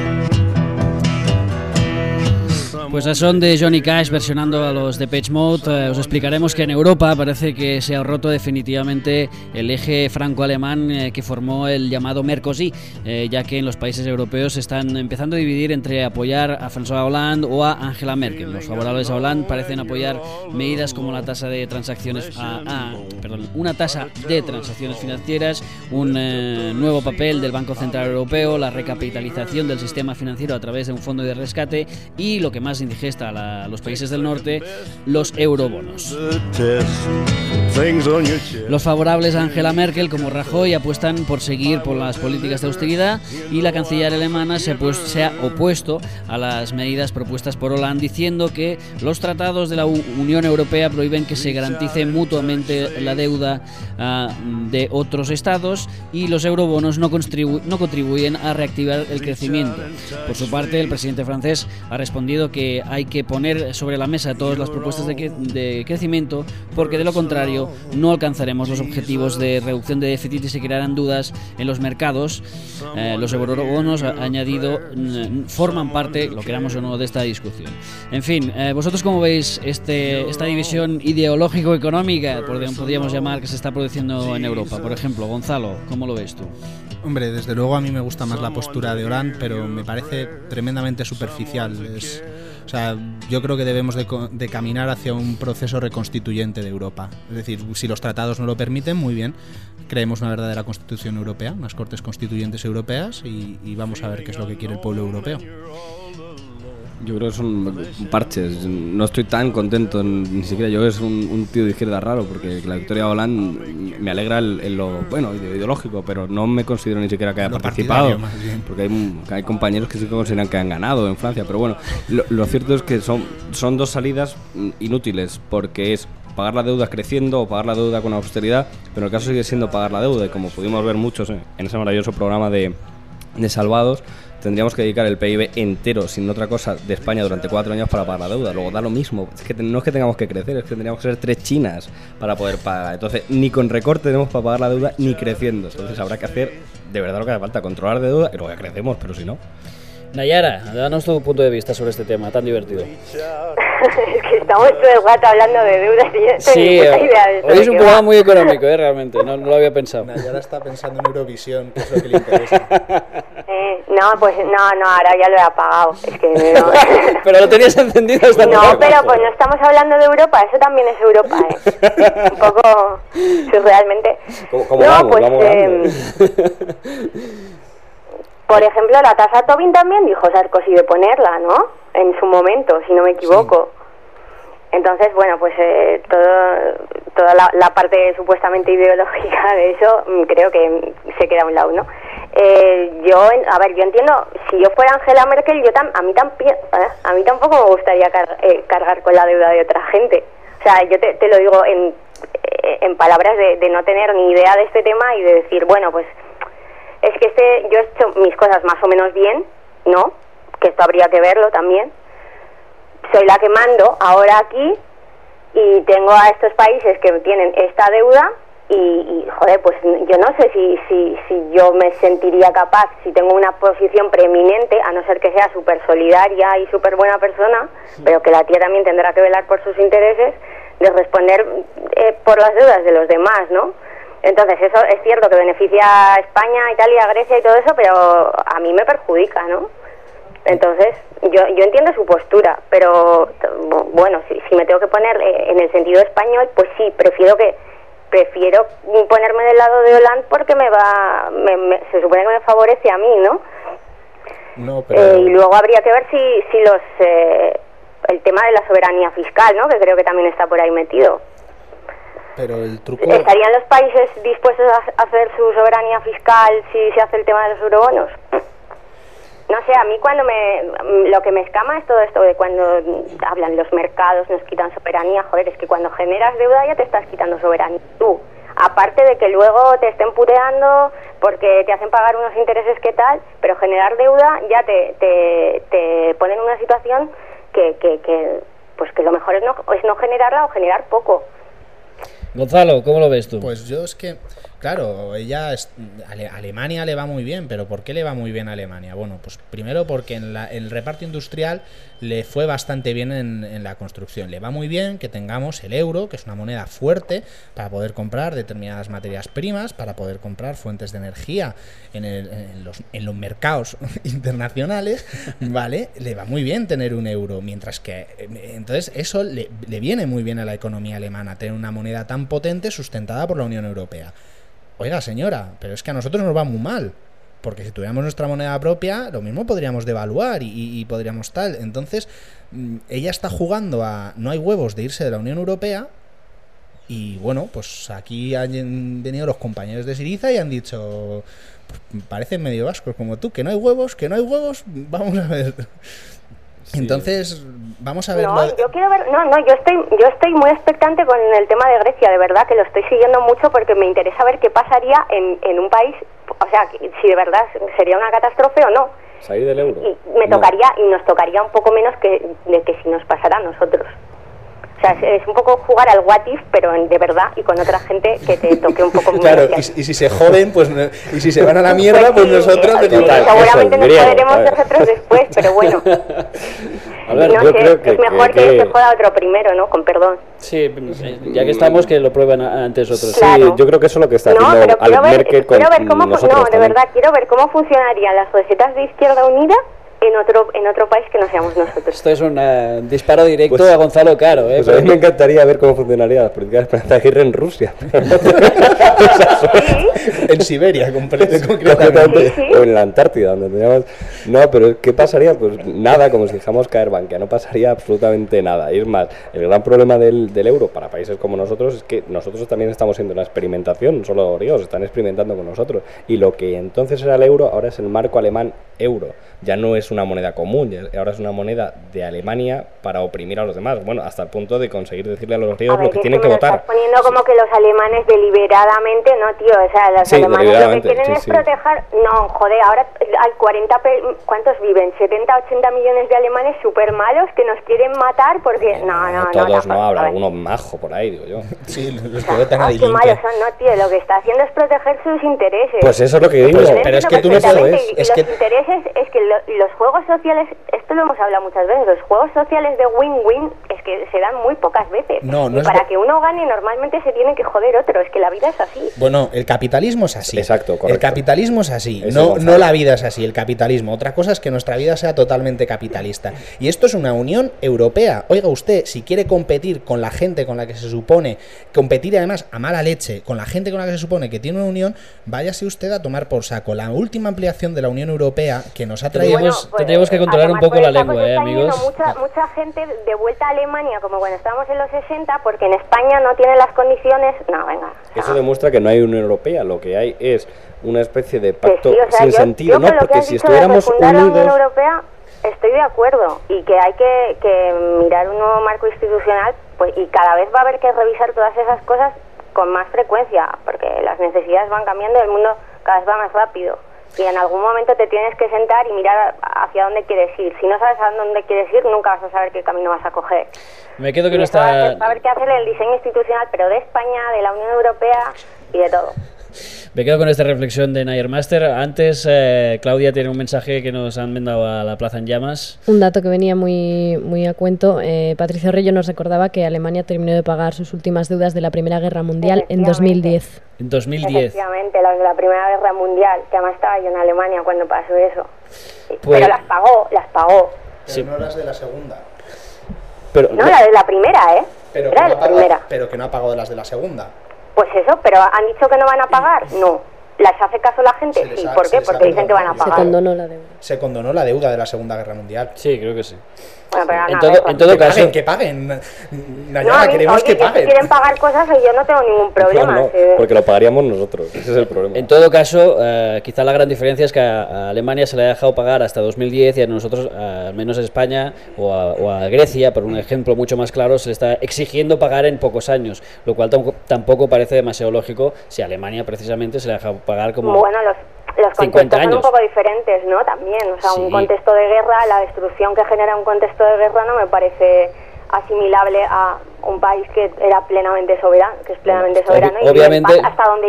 A: Pues a son de Johnny Cash versionando a los Depeche Mode, os explicaremos que en Europa parece que se ha roto definitivamente el eje franco-alemán que formó el llamado Mercosur, ya que en los países europeos se están empezando a dividir entre apoyar a François Hollande o a Angela Merkel. Los favorables a Hollande parecen apoyar medidas como la tasa de transacciones una tasa de transacciones financieras, un nuevo papel del Banco Central Europeo, la recapitalización del sistema financiero a través de un fondo de rescate y, lo que más indigesta a los países del norte, los eurobonos. Los favorables a Angela Merkel, como Rajoy, apuestan por seguir por las políticas de austeridad, y la canciller alemana se ha opuesto a las medidas propuestas por Hollande, diciendo que los tratados de la Unión Europea prohíben que se garantice mutuamente la deuda de otros estados, y los eurobonos no contribuyen a reactivar el crecimiento. Por su parte, el presidente francés ha respondido que hay que poner sobre la mesa todas las propuestas de crecimiento, porque de lo contrario no alcanzaremos los objetivos de reducción de déficit y se crearán dudas en los mercados. Los eurobonos, ha añadido, forman parte, lo queramos o no, de esta discusión. En fin, ¿vosotros cómo veis esta división ideológico-económica, podríamos llamar, que se está produciendo en Europa? Por ejemplo, Gonzalo, ¿cómo lo ves tú?
E: Hombre, desde luego a mí me gusta más la postura de Hollande, pero me parece tremendamente superficial. O sea, yo creo que debemos de caminar hacia un proceso reconstituyente de Europa. Es decir, si los tratados no lo permiten, muy bien, creemos una verdadera constitución europea, unas cortes constituyentes europeas, y vamos a ver qué es lo que quiere el pueblo europeo.
D: Yo creo que son parches. No estoy tan contento, ni siquiera yo, es un tío de izquierda raro, porque la victoria de Hollande me alegra en lo bueno, ideológico, pero no me considero ni siquiera que haya participado, porque hay compañeros que sí que consideran que han ganado en Francia, pero bueno, lo cierto es que son dos salidas inútiles, porque es pagar la deuda creciendo o pagar la deuda con austeridad, pero el caso sigue siendo pagar la deuda, y como pudimos ver muchos en ese maravilloso programa de Salvados, tendríamos que dedicar el PIB entero, sin otra cosa, de España durante 4 años para pagar la deuda. Luego da lo mismo. Es que no es que tengamos que crecer, es que tendríamos que ser 3 Chinas para poder pagar. Entonces, ni con recorte tenemos para pagar la deuda, ni creciendo. Entonces, habrá que hacer de verdad lo que hace falta, controlar de deuda y luego ya crecemos, pero si no...
A: Nayara, danos tu punto de vista sobre este tema tan divertido.
F: Es que estamos todo el rato hablando de deudas y yo no tengo ni puta idea de esto.
A: Hoy es un programa muy económico, realmente, no lo había pensado.
E: Nayara está pensando en Eurovisión, que es lo que le interesa.
F: No, pues no, ahora ya lo he apagado. Es que no.
A: Pero lo tenías encendido hasta
F: No, pero pues no estamos hablando de Europa, eso también es Europa, Un poco surrealmente.
D: ¿Cómo vamos?
F: Por ejemplo, la tasa Tobin también dijo Sarkozy de ponerla, ¿no? En su momento, si no me equivoco. Sí. Entonces, bueno, pues toda la parte supuestamente ideológica de eso creo que se queda a un lado, ¿no? Yo entiendo, si yo fuera Angela Merkel, a mí tampoco me gustaría cargar con la deuda de otra gente. O sea, yo te lo digo en palabras de no tener ni idea de este tema y de decir, bueno, pues es que yo he hecho mis cosas más o menos bien, ¿no? Que esto habría que verlo también. Soy la que mando ahora aquí y tengo a estos países que tienen esta deuda y joder, pues yo no sé si yo me sentiría capaz, si tengo una posición preeminente, a no ser que sea súper solidaria y súper buena persona, pero que la tía también tendrá que velar por sus intereses, de responder por las deudas de los demás, ¿no? Entonces eso es cierto que beneficia a España, Italia, Grecia y todo eso, pero a mí me perjudica, ¿no? Entonces yo entiendo su postura, pero bueno, si me tengo que poner en el sentido español, pues sí, prefiero ponerme del lado de Hollande porque se supone que me favorece a mí, ¿no?
E: No, pero...
F: y luego habría que ver si el tema de la soberanía fiscal, ¿no? Que creo que también está por ahí metido.
E: Pero el truco...
F: ¿Estarían los países dispuestos a hacer su soberanía fiscal si se hace el tema de los eurobonos? No sé, a mí lo que me escama es todo esto de cuando hablan los mercados, nos quitan soberanía. Joder, es que cuando generas deuda ya te estás quitando soberanía tú. Aparte de que luego te estén puteando porque te hacen pagar unos intereses que tal, pero generar deuda ya te pone en una situación que lo mejor es no generarla o generar poco.
A: Gonzalo, ¿cómo lo ves tú?
E: Pues yo es que, claro, Alemania le va muy bien, pero ¿por qué le va muy bien a Alemania? Bueno, pues primero porque en el reparto industrial le fue bastante bien en la construcción. Le va muy bien que tengamos el euro, que es una moneda fuerte para poder comprar determinadas materias primas, para poder comprar fuentes de energía en los mercados internacionales, ¿vale? Le va muy bien tener un euro, mientras que entonces eso le viene muy bien a la economía alemana, tener una moneda tan potente sustentada por la Unión Europea. Oiga, señora, pero es que a nosotros nos va muy mal, porque si tuviéramos nuestra moneda propia, lo mismo podríamos devaluar y podríamos tal. Entonces, ella está jugando a no hay huevos de irse de la Unión Europea. Y bueno, pues aquí han venido los compañeros de Syriza y han dicho, pues, parecen medio vascos como tú, que no hay huevos, vamos a ver. Sí. Entonces, vamos a ver.
F: Yo quiero ver. Yo estoy muy expectante con el tema de Grecia, de verdad, que lo estoy siguiendo mucho porque me interesa ver qué pasaría en un país, o sea, si de verdad sería una catástrofe o no.
D: Salir del euro.
F: Y nos tocaría un poco menos que si nos pasara a nosotros. O sea, es un poco jugar al what if, pero de verdad y con otra gente que te toque un poco.
E: Claro, y si se joden, pues y si se van a la mierda, pues nosotros...
F: seguramente nos joderemos nosotros después, pero bueno.
D: A ver,
F: no
D: yo
F: sé,
D: creo que,
F: es mejor que se joda otro primero, ¿no? Con perdón.
A: Sí, ya que estamos, que lo prueban antes otros.
D: Claro. Sí, yo creo que eso es lo que está haciendo Merkel con nosotros.
F: De verdad, quiero ver cómo funcionarían las recetas de Izquierda Unida en otro país que no seamos nosotros.
A: Esto es un disparo directo a Gonzalo Caro,
D: Pues a mí me encantaría ver cómo funcionaría las políticas de Esperanza Aguirre en Rusia.
E: En Siberia,
D: concretamente. Sí. O en la Antártida, donde teníamos... No, pero ¿qué pasaría? Pues nada, como si dejamos caer Bankia, no pasaría absolutamente nada. Y es más, el gran problema del euro para países como nosotros es que nosotros también estamos haciendo una experimentación, solo griegos están experimentando con nosotros. Y lo que entonces era el euro, ahora es el marco alemán euro. Ya no es una moneda común, ahora es una moneda de Alemania para oprimir a los demás. Bueno, hasta el punto de conseguir decirle a los griegos lo que tienen que votar.
F: Estás poniendo como que los alemanes deliberadamente, no, tío, o sea, los alemanes lo que quieren es proteger. No, joder, ahora hay 40, ¿cuántos viven? 70, 80 millones de alemanes súper malos que nos quieren matar porque. No,
D: todos no, habrá alguno majo por ahí, digo yo.
E: Sí, los que votan a
F: qué malos son, no, tío, lo que está haciendo es proteger sus intereses.
D: Pues eso es lo que digo.
E: Pero es que tú no sabes.
F: Los intereses es que los juegos sociales, esto lo hemos hablado muchas veces, los juegos sociales de win-win es que se dan muy pocas veces. Y para que uno gane normalmente se tiene que joder otro, es que la vida es así.
E: Bueno, el capitalismo es así.
D: Exacto, correcto.
E: El capitalismo es así, no la vida es así, el capitalismo. Otra cosa es que nuestra vida sea totalmente capitalista. Y esto es una Unión Europea. Oiga usted, si quiere competir con la gente con la que se supone, competir además a mala leche con la gente con la que se supone que tiene una unión, váyase usted a tomar por saco. La última ampliación de la Unión Europea que nos ha traído...
A: Tendríamos que controlar un poco la lengua, amigos.
F: Mucha gente de vuelta a Alemania, como cuando estábamos en los 60, porque en España no tiene las condiciones... No, venga.
D: Eso demuestra que no hay Unión Europea, lo que hay es una especie de pacto sin sentido, ¿no? Porque si estuviéramos unidos...
F: La Unión Europea, estoy de acuerdo, y que hay que mirar un nuevo marco institucional, pues, y cada vez va a haber que revisar todas esas cosas con más frecuencia, porque las necesidades van cambiando y el mundo cada vez va más rápido. Y en algún momento te tienes que sentar y mirar hacia dónde quieres ir. Si no sabes a dónde quieres ir, nunca vas a saber qué camino vas a coger.
A: Me quedo que no está...
F: Va a haber que hacer el diseño institucional, pero de España, de la Unión Europea y de todo.
A: Me quedo con esta reflexión de Nayermaster. Antes, Claudia tiene un mensaje que nos han mandado a la Plaza en Llamas.
H: Un dato que venía muy a cuento. Patricio Reyes nos recordaba que Alemania terminó de pagar sus últimas deudas de la Primera Guerra Mundial en 2010.
A: En 2010.
F: Efectivamente, las de la Primera Guerra Mundial, que además estaba yo en Alemania cuando pasó eso.
A: Pues,
F: pero las pagó.
E: Pero no las de la segunda.
F: No, la de la primera,
E: Pero
F: era de la primera.
E: Pero que no ha pagado las de la segunda.
F: Pues eso, pero ¿han dicho que no van a pagar? No. ¿Les hace caso la gente? Sí. ¿Por qué? Porque dicen que van a pagar.
H: Se condonó la deuda.
E: Se condonó la deuda de la Segunda Guerra Mundial.
A: Sí, creo que sí.
F: Bueno, pero
A: en todo caso...
E: Que paguen. Nayara, queremos que paguen.
F: Si quieren pagar cosas, yo no tengo ningún problema.
D: No, porque lo pagaríamos nosotros. Ese es el problema.
A: En todo caso, quizá la gran diferencia es que a Alemania se le ha dejado pagar hasta 2010 y a nosotros, al menos en España o a Grecia, por un ejemplo mucho más claro, se le está exigiendo pagar en pocos años, lo cual tampoco parece demasiado lógico si a Alemania precisamente se le ha dejado pagar como...
F: Bueno, los contextos son un poco diferentes, ¿no? También, o sea, un contexto de guerra, la destrucción que genera un contexto de guerra no me parece asimilable a un país que era plenamente soberano, que es plenamente soberano,
A: obviamente,
F: y hasta donde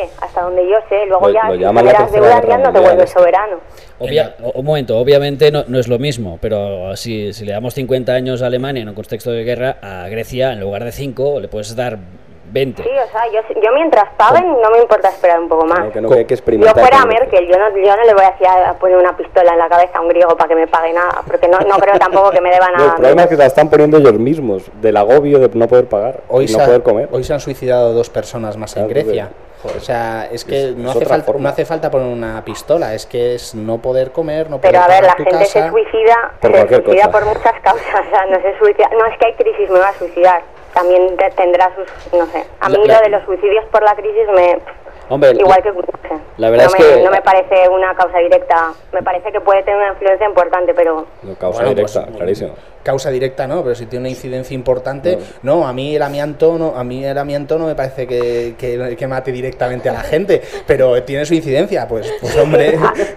F: yo sé, luego
D: pues
F: ya si
D: generas
F: deudas ya no te vuelves soberano.
A: Un momento, obviamente no es lo mismo, pero si le damos 50 años a Alemania en un contexto de guerra, a Grecia en lugar de 5 le puedes dar 20.
F: Sí, o sea, yo mientras paguen no me importa esperar un poco más.
D: Que hay que experimentar.
F: Yo fuera Merkel, yo no le voy a poner una pistola en la cabeza a un griego para que me pague nada, porque no creo tampoco que me deba nada.
D: El problema es que la están poniendo ellos mismos, del agobio de no poder pagar, no poder comer.
E: Hoy se han suicidado 2 personas más en Grecia. O sea, es que no hace falta poner una pistola, es que es no poder comer, no poder
F: pagar. Pero a ver, la
E: gente
F: se suicida por muchas causas, o sea, no se suicida, no es que hay crisis, me va a suicidar. También tendrá sus, no sé, a mí lo de los suicidios por la crisis igual que
A: la verdad es que
F: no me parece una causa directa, me parece que puede tener una influencia importante, pero
D: no, causa directa, clarísimo.
E: Causa directa no, pero si tiene una incidencia importante, no, a mí el amianto no me parece que mate directamente a la gente, pero tiene su incidencia, pues hombre.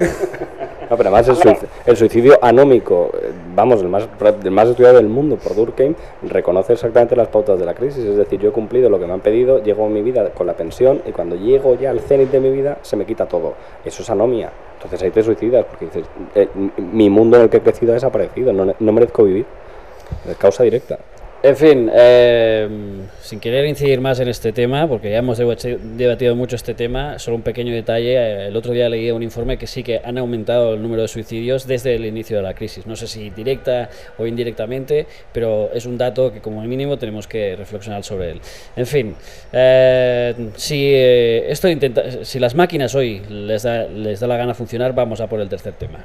D: No, pero además el suicidio anómico, vamos, el más estudiado del mundo por Durkheim, reconoce exactamente las pautas de la crisis. Es decir, yo he cumplido lo que me han pedido, llego a mi vida con la pensión y cuando llego ya al cenit de mi vida se me quita todo. Eso es anomia. Entonces ahí te suicidas porque dices, mi mundo en el que he crecido ha desaparecido, no merezco vivir. Es causa directa.
A: En fin, sin querer incidir más en este tema, porque ya hemos debatido mucho este tema, solo un pequeño detalle. El otro día leí un informe que sí que han aumentado el número de suicidios desde el inicio de la crisis. No sé si directa o indirectamente, pero es un dato que como mínimo tenemos que reflexionar sobre él. En fin, si las máquinas hoy les da la gana funcionar, vamos a por el tercer tema.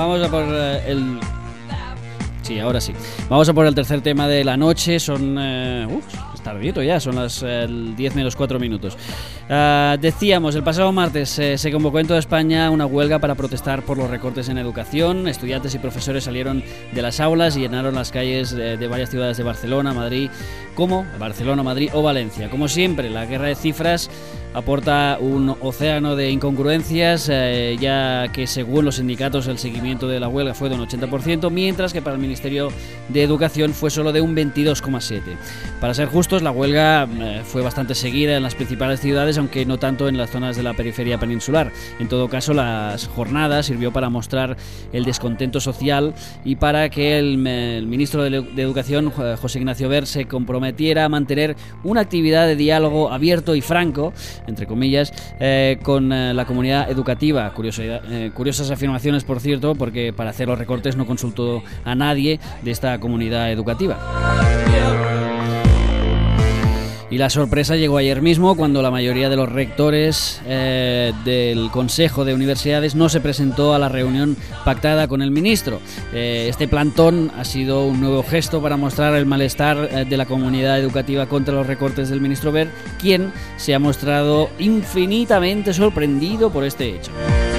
A: vamos a por el... Sí, ahora sí. Vamos a por el tercer tema de la noche. Son... es tardito ya, son las 10 menos 4 minutos. Decíamos, el pasado martes se convocó en toda España una huelga para protestar por los recortes en educación. Estudiantes y profesores salieron de las aulas y llenaron las calles de varias ciudades de Barcelona, Madrid o Valencia. Como siempre, la guerra de cifras aporta un océano de incongruencias, ya que según los sindicatos el seguimiento de la huelga fue de un 80%, mientras que para el Ministerio de Educación fue solo de un 22,7%. Para ser justos, la huelga fue bastante seguida en las principales ciudades, aunque no tanto en las zonas de la periferia peninsular. En todo caso, las jornadas sirvió para mostrar el descontento social y para que el ministro de Educación, José Ignacio Wert, se comprometiera a mantener una actividad de diálogo abierto y franco, entre comillas, con la comunidad educativa. Curiosas afirmaciones, por cierto, porque para hacer los recortes no consultó a nadie de esta comunidad educativa. Y la sorpresa llegó ayer mismo, cuando la mayoría de los rectores del Consejo de Universidades no se presentó a la reunión pactada con el ministro. Este plantón ha sido un nuevo gesto para mostrar el malestar de la comunidad educativa contra los recortes del ministro Wert, quien se ha mostrado infinitamente sorprendido por este hecho.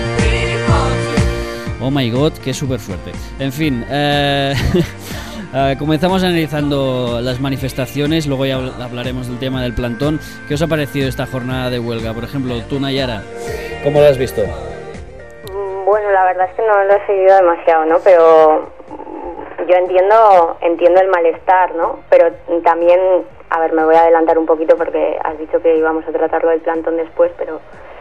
A: Oh my god, qué súper fuerte. En fin, comenzamos analizando las manifestaciones, luego ya hablaremos del tema del plantón. ¿Qué os ha parecido esta jornada de huelga? Por ejemplo, tú, Nayara.
D: ¿Cómo lo has visto?
F: Bueno, la verdad es que no lo he seguido demasiado, ¿no? Pero yo entiendo el malestar, ¿no? Pero también, a ver, me voy a adelantar un poquito porque has dicho que íbamos a tratarlo del plantón después, pero...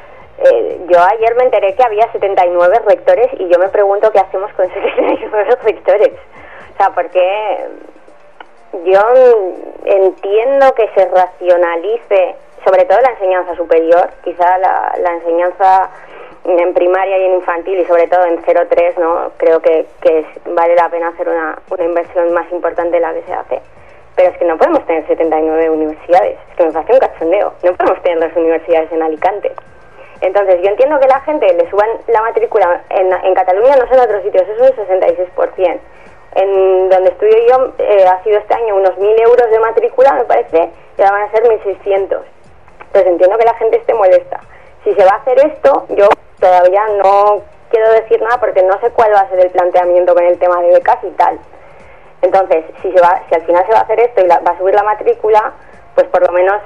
F: yo ayer me enteré que había 79 rectores y yo me pregunto qué hacemos con 79 rectores. O sea, porque yo entiendo que se racionalice, sobre todo la enseñanza superior, quizá la enseñanza en primaria y en infantil y sobre todo en 0-3, ¿no? Creo que vale la pena hacer una inversión más importante de la que se hace. Pero es que no podemos tener 79 universidades, es que nos hace un cachondeo. No podemos tener las universidades en Alicante. Entonces, yo entiendo que la gente le suban la matrícula en Cataluña, no sé en otros sitios, eso es el 66%. En donde estudio yo ha sido este año unos 1.000 euros de matrícula, me parece, y ahora van a ser 1.600. Entonces, entiendo que la gente esté molesta. Si se va a hacer esto, yo todavía no quiero decir nada porque no sé cuál va a ser el planteamiento con el tema de becas y tal. Entonces, si al final se va a hacer esto y va a subir la matrícula, pues por lo menos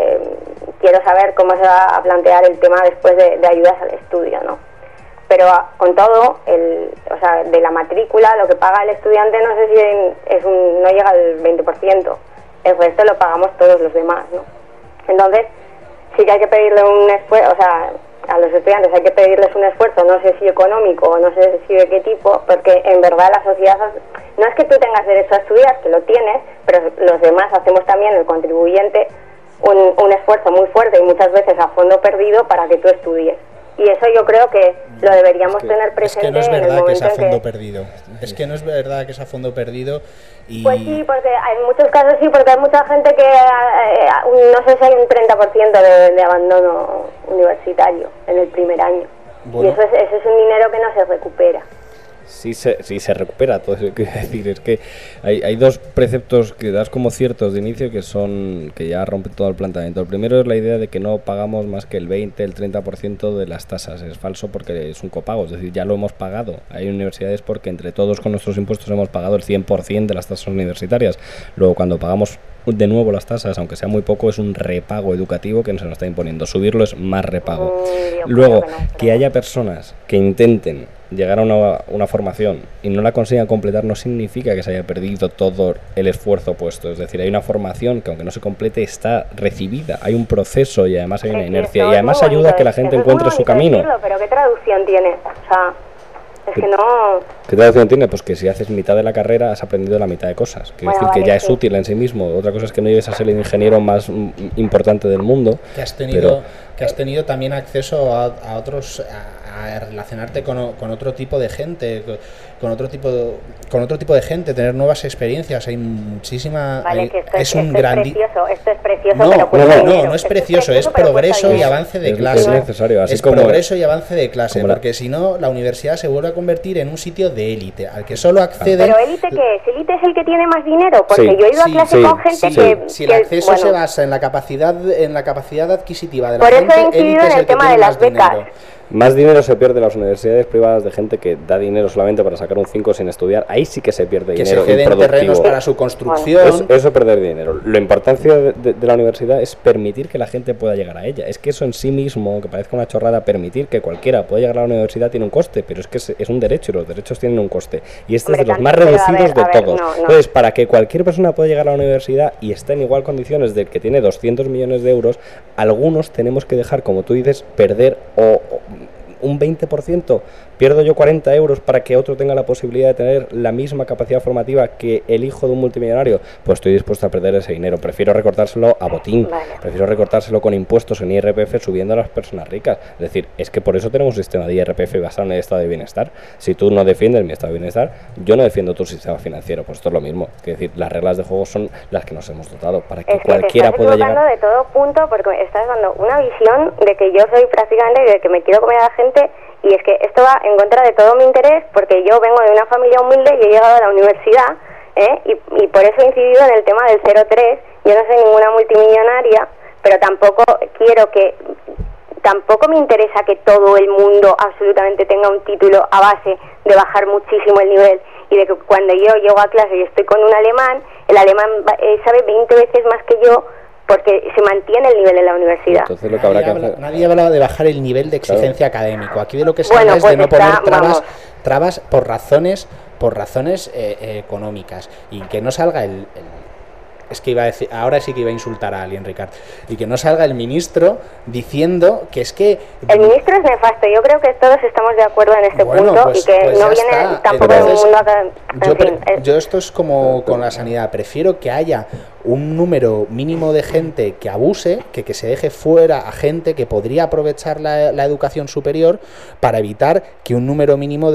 F: quiero saber cómo se va a plantear el tema después de ayudas al estudio, ¿no? Pero con todo, o sea, de la matrícula, lo que paga el estudiante no sé si no llega al 20%, el resto lo pagamos todos los demás, ¿no? Entonces, sí que hay que pedirle un esfuerzo, o sea, a los estudiantes hay que pedirles un esfuerzo, no sé si económico o no sé si de qué tipo, porque en verdad la sociedad, no es que tú tengas derecho a estudiar, que lo tienes, pero los demás hacemos también, el contribuyente, un esfuerzo muy fuerte y muchas veces a fondo perdido para que tú estudies. Y eso yo creo que lo deberíamos tener presente.
E: Es que no es
F: en el
E: verdad que
F: momento
E: es a fondo perdido. Es que no es verdad que es a fondo perdido. Y...
F: Pues sí, porque en muchos casos sí, porque hay mucha gente que no sé si hay un 30% de abandono universitario en el primer año. Bueno. Y eso es un dinero que no se recupera.
D: Sí se recupera, todo eso quiero decir. Es que hay dos preceptos que das como ciertos de inicio que ya rompen todo el planteamiento. El primero es la idea de que no pagamos más que el 20, el 30% de las tasas. Es falso porque es un copago, es decir, ya lo hemos pagado. Hay universidades porque entre todos con nuestros impuestos hemos pagado el 100% de las tasas universitarias. Luego cuando pagamos de nuevo las tasas, aunque sea muy poco, es un repago educativo que no se nos está imponiendo. Subirlo es más repago. Luego, que haya personas que intenten llegar a una formación y no la consigan completar no significa que se haya perdido todo el esfuerzo puesto. Es decir, hay una formación que aunque no se complete está recibida, hay un proceso y además hay una inercia y además ayuda a que la gente encuentre su camino.
F: Pero ¿qué traducción tiene? O sea, es que no...
D: ¿Qué traducción tiene? Pues que si haces mitad de la carrera has aprendido la mitad de cosas. Quiere decir que ya es útil en sí mismo. Otra cosa es que no llegues a ser el ingeniero más importante del mundo.
E: Que has tenido también acceso a otros... a relacionarte con otro tipo de gente, con otro tipo de gente, tener nuevas experiencias. Hay muchísima...
F: Vale, que esto es precioso,
E: no,
F: pero
E: no es precioso, es progreso y avance de clase.
D: Es necesario, así
E: es
D: como
E: progreso y avance de clase, porque si no, la universidad se vuelve a convertir en un sitio de élite, al que solo accede...
F: ¿Pero élite qué es? ¿Élite es el que tiene más dinero? Porque yo he ido a clase con gente que...
E: Si el acceso se basa en la capacidad adquisitiva de la
F: gente...
E: Por eso
F: he incidido en el tema de las becas.
D: Más dinero se pierde en las universidades privadas de gente que da dinero solamente para sacar un 5 sin estudiar. Ahí sí que se pierde dinero.
E: Que se ceden terrenos para su construcción.
D: Eso perder dinero. La importancia de la universidad es permitir que la gente pueda llegar a ella. Es que eso en sí mismo, aunque parezca una chorrada, permitir que cualquiera pueda llegar a la universidad tiene un coste, pero es que es un derecho y los derechos tienen un coste. Y este es de los más reducidos de todos. Entonces, para que cualquier persona pueda llegar a la universidad y esté en igual condiciones del que tiene 200 millones de euros, algunos tenemos que dejar, como tú dices, perder un 20%, pierdo yo 40 euros para que otro tenga la posibilidad de tener la misma capacidad formativa que el hijo de un multimillonario, pues estoy dispuesto a perder ese dinero. Prefiero recortárselo a botín, prefiero recortárselo con impuestos en IRPF subiendo a las personas ricas. Es decir, es que por eso tenemos un sistema de IRPF basado en el estado de bienestar. Si tú no defiendes mi estado de bienestar, yo no defiendo tu sistema financiero. Pues esto es lo mismo. Es decir, las reglas de juego son las que nos hemos dotado para que cualquiera pueda llegar.
F: Estás de todo punto porque estás dando una visión de que yo soy prácticamente de que me quiero comer a la gente. Y es que esto va en contra de todo mi interés, porque yo vengo de una familia humilde y he llegado a la universidad, y por eso he incidido en el tema del 0,3. Yo no soy ninguna multimillonaria, pero tampoco me interesa que todo el mundo absolutamente tenga un título a base de bajar muchísimo el nivel, y de que cuando yo llego a clase y estoy con un alemán, el alemán sabe 20 veces más que yo, porque se mantiene el nivel en la universidad.
D: Entonces, lo que habrá que hacer...
E: Nadie hablaba de bajar el nivel de exigencia académico. Aquí de lo que se habla es de no poner trabas por razones económicas, y que no salga es que iba a decir, ahora sí que iba a insultar a alguien, Ricard, y que no salga el ministro diciendo que es que...
F: El ministro es nefasto, yo creo que todos estamos de acuerdo en este punto, y que no viene tampoco de un mundo acá...
E: Yo esto es como con la sanidad, prefiero que haya un número mínimo de gente que abuse, que se deje fuera a gente que podría aprovechar la educación superior para evitar que un número mínimo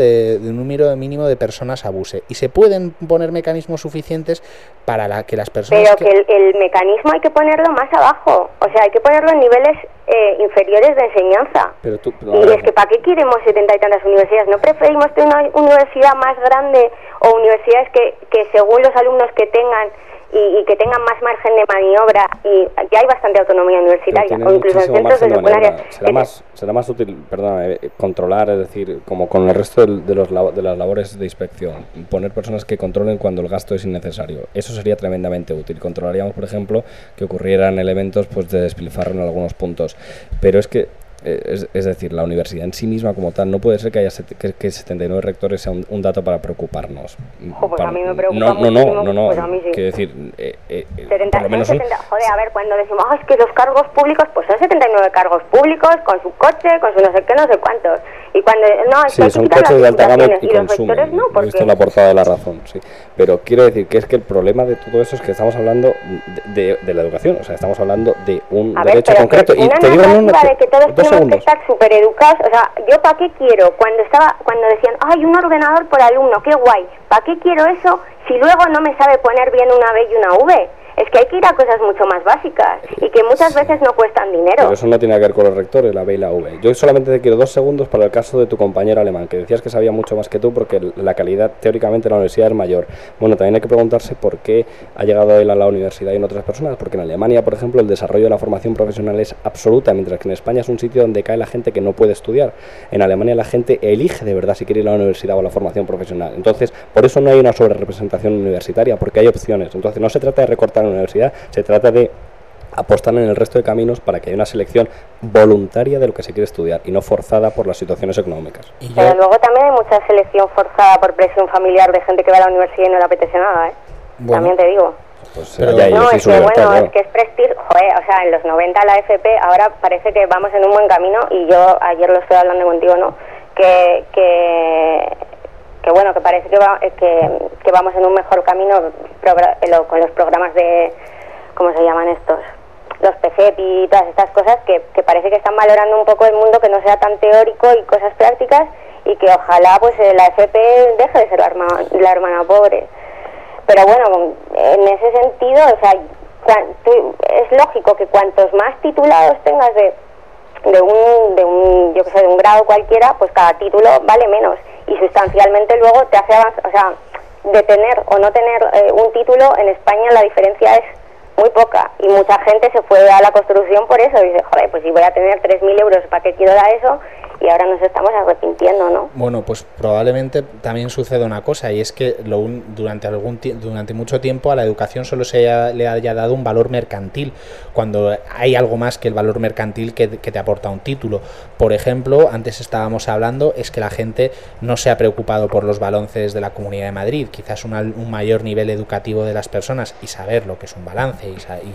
E: de personas abuse. Y se pueden poner mecanismos suficientes para que las personas...
F: Pero que el mecanismo hay que ponerlo más abajo, o sea, hay que ponerlo en niveles inferiores de enseñanza. Y es que ¿para qué queremos 70 y tantas universidades? ¿No preferimos tener una universidad más grande o universidades que según los alumnos que tengan y que tengan más margen de maniobra, y ya hay bastante autonomía universitaria, o incluso en centros de secundaria?
D: Será más útil, controlar, es decir, como con el resto de las labores de inspección, poner personas que controlen cuando el gasto es innecesario. Eso sería tremendamente útil. Controlaríamos, por ejemplo, que ocurrieran elementos de despilfarro en algunos puntos. Pero es que es decir, la universidad en sí misma como tal, no puede ser que haya que 79 rectores sea un dato para preocuparnos.
F: Pues a mí me preocupa muchísimo.
D: No,
F: pues a mí sí.
D: Quiero decir,
F: 70,
D: por lo menos
F: joder, a ver, cuando decimos es que los cargos públicos, pues son 79 cargos públicos con su coche, con su no sé qué, no sé cuántos. Y cuando
D: sí, son coches de alta gama y
F: consumen. No,
D: he visto en la portada de La Razón, sí. Pero quiero decir que es que el problema de todo eso es que estamos hablando de la educación, o sea, estamos hablando de un derecho concreto. Y te digo
F: de que todos tenemos que estar súper educados, o sea, ¿yo para qué quiero? Cuando decían, ay, un ordenador por alumno, qué guay, ¿para qué quiero eso si luego no me sabe poner bien una B y una V? Es que hay que ir a cosas mucho más básicas y que muchas veces no cuestan dinero.
D: Pero eso no tiene que ver con los rectores, la B y la V. Yo solamente te quiero 2 segundos para el caso de tu compañero alemán, que decías que sabía mucho más que tú porque la calidad teóricamente de la universidad es mayor. Bueno, también hay que preguntarse por qué ha llegado él a la universidad y no otras personas, porque en Alemania, por ejemplo, el desarrollo de la formación profesional es absoluta, mientras que en España es un sitio donde cae la gente que no puede estudiar. En Alemania la gente elige de verdad si quiere ir a la universidad o a la formación profesional. Entonces, por eso no hay una sobrerepresentación universitaria, porque hay opciones. Entonces, no se trata de recortar en la universidad, se trata de apostar en el resto de caminos para que haya una selección voluntaria de lo que se quiere estudiar y no forzada por las situaciones económicas.
F: Pero luego también hay mucha selección forzada por presión familiar de gente que va a la universidad y no le apetece nada, ¿eh? Bueno, también te digo.
D: Pues
F: no, es que bueno, es que es prestigio, joder, o sea, en los 90 la FP, ahora parece que vamos en un buen camino, y yo ayer lo estoy hablando contigo, ¿no? Que bueno, que parece que vamos en un mejor camino con los programas de, ¿cómo se llaman estos? Los PCEP y todas estas cosas que parece que están valorando un poco el mundo, que no sea tan teórico y cosas prácticas, y que ojalá pues la FP deje de ser la hermana pobre. Pero bueno, en ese sentido, o sea, es lógico que cuantos más titulados tengas de un grado cualquiera, pues cada título vale menos. y sustancialmente luego te hace avanzar, o sea, de tener o no tener un título en España la diferencia es muy poca, y mucha gente se fue a la construcción por eso, y dice, joder, pues si voy a tener 3.000 euros, ¿para qué quiero dar eso? Y ahora nos estamos arrepintiendo, ¿no?
E: Bueno, pues probablemente también suceda una cosa, y es que durante mucho tiempo a la educación solo le haya dado un valor mercantil, cuando hay algo más que el valor mercantil que te aporta un título. Por ejemplo, antes estábamos hablando, es que la gente no se ha preocupado por los balances de la Comunidad de Madrid, quizás un mayor nivel educativo de las personas y saber lo que es un balance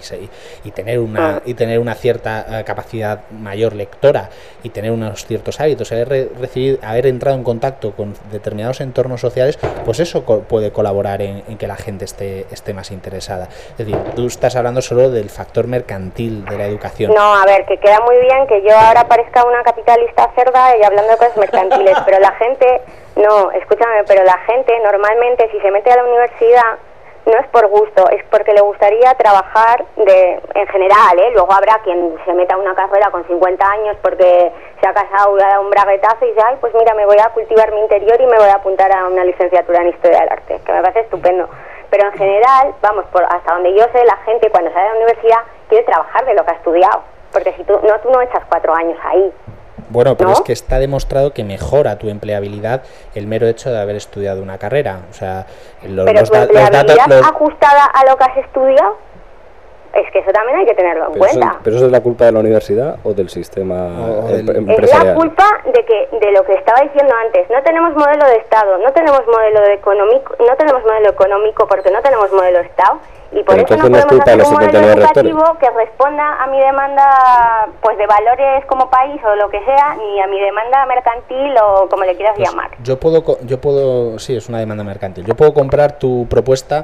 E: y tener una cierta capacidad mayor lectora y tener unos ciertos hábitos, haber entrado en contacto con determinados entornos sociales, pues eso puede colaborar en que la gente esté más interesada. Es decir, tú estás hablando solo del factor mercantil de la educación.
F: No, a ver, que queda muy bien que yo ahora parezca una capitalista cerda y hablando de cosas mercantiles, pero la gente, no, escúchame, pero la gente normalmente si se mete a la universidad no es por gusto, es porque le gustaría trabajar en general, ¿eh? Luego habrá quien se meta a una carrera con 50 años porque se ha casado y ha dado un braguetazo y dice, ay, pues mira, me voy a cultivar mi interior y me voy a apuntar a una licenciatura en Historia del Arte, que me parece estupendo. Pero en general, vamos, hasta donde yo sé, la gente cuando sale de la universidad quiere trabajar de lo que ha estudiado, porque si tú no echas 4 años ahí.
E: Bueno, pero
F: ¿no?
E: es que está demostrado que mejora tu empleabilidad el mero hecho de haber estudiado una carrera. O sea,
F: ¿Pero tu empleabilidad ajustada a lo que has estudiado? Es que eso también hay que tenerlo en cuenta.
D: ¿Pero eso es la culpa de la universidad o del sistema empresarial?
F: Es la culpa de lo que estaba diciendo antes. No tenemos modelo de Estado, no tenemos modelo económico porque no tenemos modelo de Estado. Y por eso no podemos hacer un modelo educativo que responda a mi demanda pues de valores como país o lo que sea, ni a mi demanda mercantil o como le quieras llamar.
E: Yo puedo, sí, es una demanda mercantil. Yo puedo comprar tu propuesta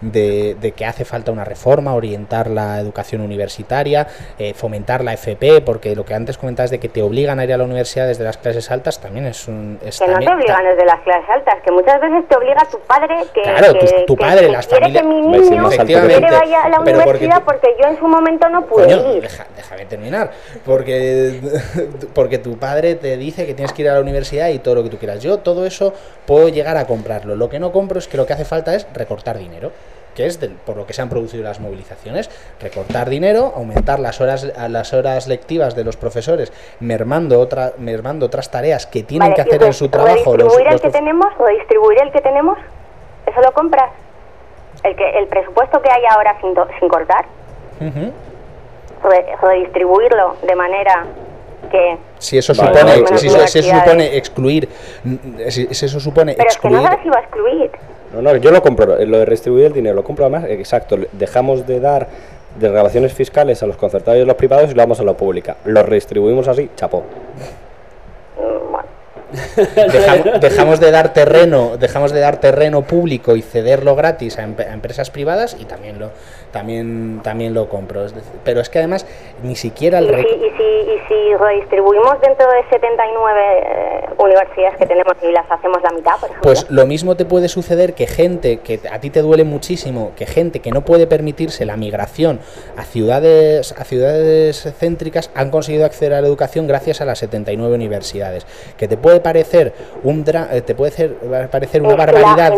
E: de que hace falta una reforma, orientar la educación universitaria, fomentar la FP, porque lo que antes comentabas de que te obligan a ir a la universidad desde las clases altas también es un...
F: Que no te obligan desde las clases altas, que muchas veces te obliga tu padre
E: claro, tu padre, las familias...
F: que mi niño vaya a la universidad porque yo en su momento no pude ir.
E: Déjame terminar, porque tu padre te dice que tienes que ir a la universidad y todo lo que tú quieras. Yo todo eso puedo llegar a comprarlo. Lo que no compro es que lo que hace falta es recortar dinero, que es por lo que se han producido las movilizaciones, recortar dinero, aumentar las horas lectivas de los profesores, mermando otras tareas que distribuir que hacer en su trabajo.
F: Redistribuir el que tenemos, ¿eso lo compras? El presupuesto que hay ahora sin cortar, redistribuirlo de manera que...
E: Si eso supone excluir... Si eso supone
F: pero excluir... es que no sabes si va a excluir.
D: No, yo lo compro, lo de redistribuir el dinero, lo compro además, exacto, dejamos de dar desgravaciones fiscales a los concertados y a los privados y lo damos a la pública. Lo redistribuimos así, chapó.
E: Dejamos de dar terreno público y cederlo gratis a empresas privadas y también lo compro. Pero es que además ni siquiera
F: y si redistribuimos dentro de 79 universidades que tenemos y las hacemos la mitad, por ejemplo,
E: pues lo mismo te puede suceder que gente que a ti te duele muchísimo, que gente que no puede permitirse la migración a ciudades céntricas han conseguido acceder a la educación gracias a las 79 universidades, que te puede parecer una barbaridad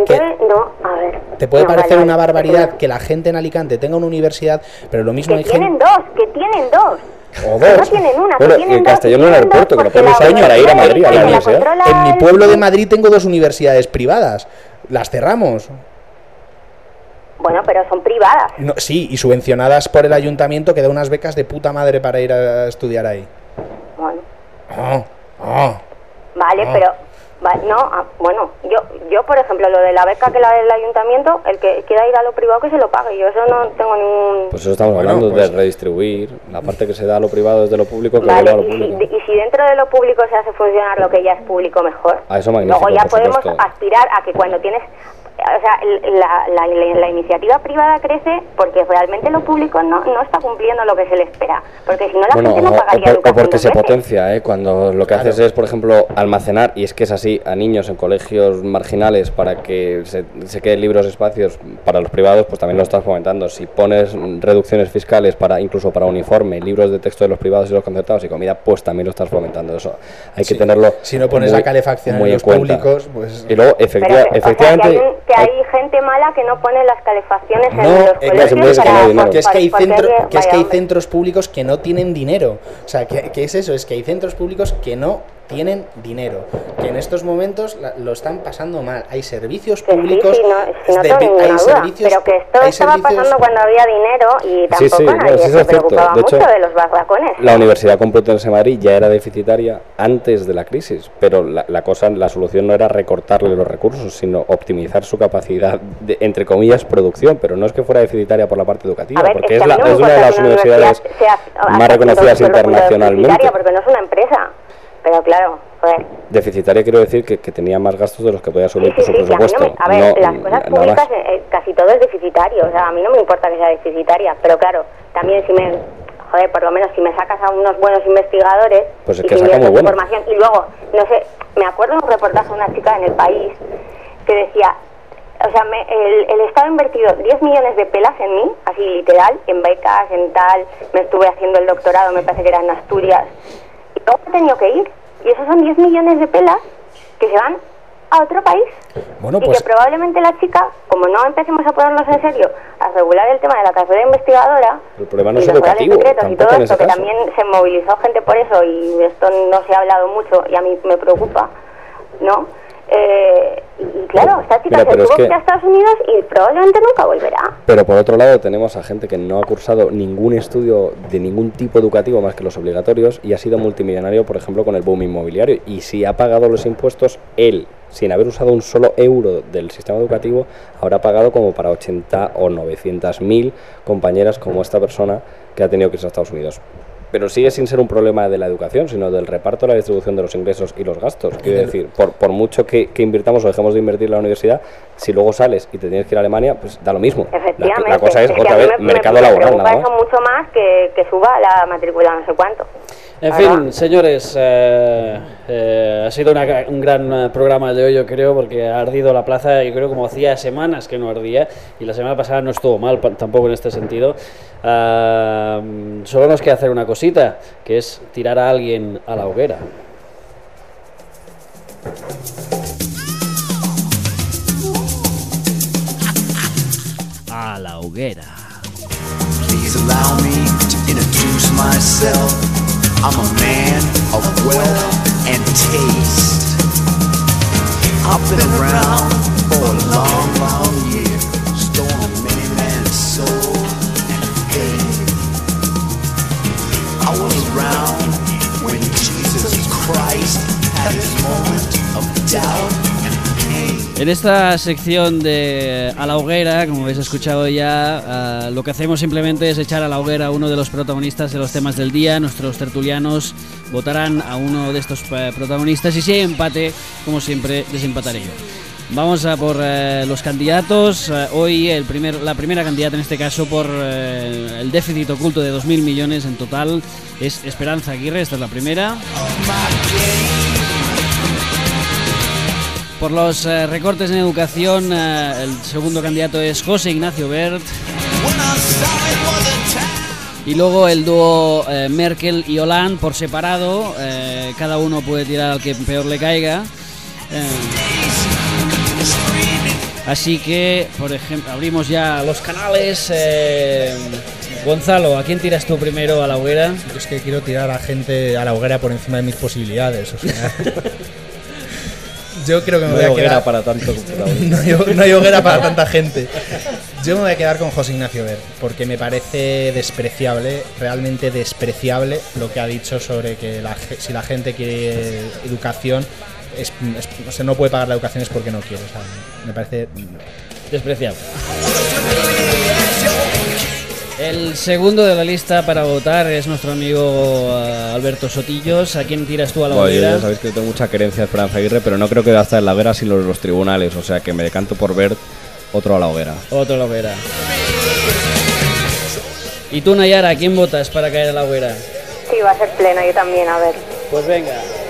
E: una barbaridad que la gente en Alicante tenga una universidad, pero lo mismo
F: que tienen dos
E: o dos.
F: No tienen una,
D: bueno,
F: tienen
D: en Castellón no en el aeropuerto, que lo pueden usar para ir a Madrid a la universidad.
E: En mi pueblo de Madrid tengo 2 universidades privadas, las cerramos.
F: Bueno, pero son privadas.
E: No, sí, y subvencionadas por el ayuntamiento, que da unas becas de puta madre para ir a estudiar ahí.
F: Bueno.
E: Vale,
F: pero yo por ejemplo, lo de la beca que la del ayuntamiento, el que quiera ir a lo privado que se lo pague, yo eso no tengo ningún...
D: Pues eso estamos hablando, de redistribuir la parte que se da a lo privado desde lo público que vale, a lo público.
F: Y si dentro de lo público se hace funcionar lo que ya es público, mejor.
D: A eso magnífico.
F: Luego ya podemos aspirar a que cuando tienes o sea, la iniciativa privada crece porque realmente lo público no está cumpliendo lo que se le espera, porque si no la gente no pagaría educación.
D: O porque se potencia, cuando lo que haces es, por ejemplo, almacenar, y es que es así, a niños en colegios marginales para que se queden libres espacios para los privados, pues también lo estás fomentando. Si pones reducciones fiscales incluso para uniforme, libros de texto de los privados y los concertados y comida, pues también lo estás fomentando. Eso hay que tenerlo.
E: Si no pones la calefacción en los públicos, pues...
D: Y luego, efectivamente...
F: O sea, que hay gente mala que no pone las calefacciones en los colegios
E: que hay centros públicos que no tienen dinero. O sea, ¿qué es eso? Es que hay centros públicos que no tienen dinero, que en estos momentos lo están pasando mal. Hay servicios públicos,
F: no tengo ninguna duda, pero que esto estaba pasando cuando había dinero y tampoco nadie se preocupaba mucho de los barracones.
D: La Universidad Complutense de Madrid ya era deficitaria antes de la crisis, pero la solución no era recortarle los recursos, sino optimizar su capacidad de, entre comillas, producción, pero no es que fuera deficitaria por la parte educativa, porque es una de las universidades más reconocidas internacionalmente.
F: Porque no es una empresa. Pero claro, joder.
D: Deficitaria quiero decir que tenía más gastos de los que podía asumir por su presupuesto.
F: Las cosas públicas casi todo es deficitario. O sea, a mí no me importa que sea deficitaria, pero claro, también por lo menos si me sacas a unos buenos investigadores,
D: pues es que saca muy bueno.
F: Información, y luego, no sé, me acuerdo de un reportaje de una chica en El País que decía, o sea, el Estado ha invertido 10 millones de pelas en mí, así literal, en becas, en tal, me estuve haciendo el doctorado, me parece que era en Asturias, y luego he tenido que ir, y esos son 10 millones de pelas que se van a otro país.
E: Bueno,
F: y que probablemente la chica, como no empecemos a ponernos en serio a regular el tema de la carrera investigadora,
D: el problema no
F: y
D: es
F: los
D: educativo,
F: secretos y todo esto, que también se movilizó gente por eso, y esto no se ha hablado mucho y a mí me preocupa, ¿no? Y claro, esta chica se tuvo que ir a Estados Unidos y probablemente nunca volverá.
D: Pero por otro lado tenemos a gente que no ha cursado ningún estudio de ningún tipo educativo más que los obligatorios y ha sido multimillonario, por ejemplo, con el boom inmobiliario, y si ha pagado los impuestos, él, sin haber usado un solo euro del sistema educativo, habrá pagado como para 80 o 900.000 compañeras como esta persona que ha tenido que irse a Estados Unidos. Pero sigue sin ser un problema de la educación, sino del reparto, la distribución de los ingresos y los gastos. Quiero decir, por mucho que invirtamos o dejemos de invertir en la universidad, si luego sales y te tienes que ir a Alemania, pues da lo mismo.
F: Efectivamente.
D: La cosa es otra vez mercado laboral.
F: Me preocupa eso mucho más que suba la matrícula no sé cuánto.
A: En fin, señores, ha sido un gran programa de hoy, yo creo, porque ha ardido la plaza, yo creo, como hacía semanas que no ardía, y la semana pasada no estuvo mal tampoco en este sentido. Solo nos queda hacer una cosita, que es tirar a alguien a la hoguera. A la hoguera.
G: Please allow me to introduce myself. I'm a man of wealth and taste. I've been around for a long, long year, stolen many man's soul and faith. I was around when Jesus Christ had his moment of doubt and pain.
A: En esta sección de A la hoguera, como habéis escuchado ya, lo que hacemos simplemente es echar a la hoguera a uno de los protagonistas de los temas del día. Nuestros tertulianos votarán a uno de estos protagonistas y si hay empate, como siempre, desempataré yo. Vamos a por los candidatos. Hoy la primera candidata, en este caso por el déficit oculto de 2.000 millones en total, es Esperanza Aguirre. Esta es la primera. Por los recortes en educación, el segundo candidato es José Ignacio Wert. Y luego el dúo Merkel y Hollande por separado. Cada uno puede tirar al que peor le caiga. Así que, por ejemplo, abrimos ya los canales. Gonzalo, ¿a quién tiras tú primero a la hoguera?
E: Yo es que quiero tirar a gente a la hoguera por encima de mis posibilidades. O sea... Yo creo que me voy a quedar
D: para tanto.
E: No hay hoguera para tanta gente. Yo me voy a quedar con José Ignacio Wert, porque me parece despreciable, realmente despreciable, lo que ha dicho sobre que si la gente quiere educación, o sea, no puede pagar la educación es porque no quiere. O sea, me parece
A: despreciable. El segundo de la lista para votar es nuestro amigo Alberto Sotillos. ¿A quién tiras tú a la hoguera?
D: Ya sabéis que tengo mucha querencia a Esperanza Aguirre, pero no creo que va a estar en la hoguera sin los tribunales. O sea que me decanto por ver otro a la hoguera.
A: Otro a la hoguera. ¿Y tú, Nayara, a quién votas para caer a la hoguera?
F: Sí, va a ser plena, yo también, a ver.
A: Pues venga.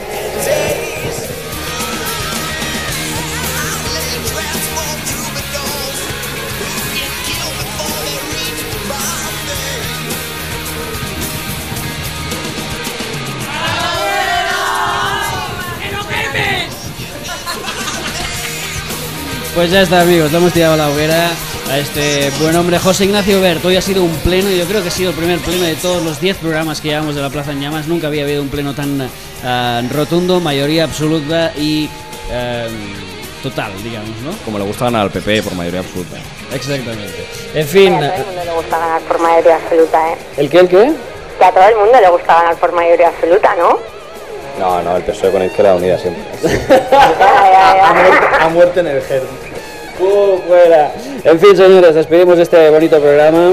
A: Pues ya está, amigos, lo hemos tirado a la hoguera a este buen hombre, José Ignacio Wert. Hoy ha sido un pleno, y yo creo que ha sido el primer pleno de todos los 10 programas que llevamos de la Plaza en Llamas. Nunca había habido un pleno tan rotundo, mayoría absoluta y total, digamos, ¿no?
D: Como le gusta ganar al PP por mayoría absoluta.
A: Exactamente. En fin...
F: A todo el mundo le gusta ganar por mayoría absoluta, ¿eh?
A: ¿El qué, el qué?
F: Que a todo el mundo le gusta ganar por mayoría absoluta, ¿no?
D: No, el PSOE con Izquierda Unida siempre.
E: A muerte en el germen.
A: Fuera. En fin, señores, despedimos este bonito programa.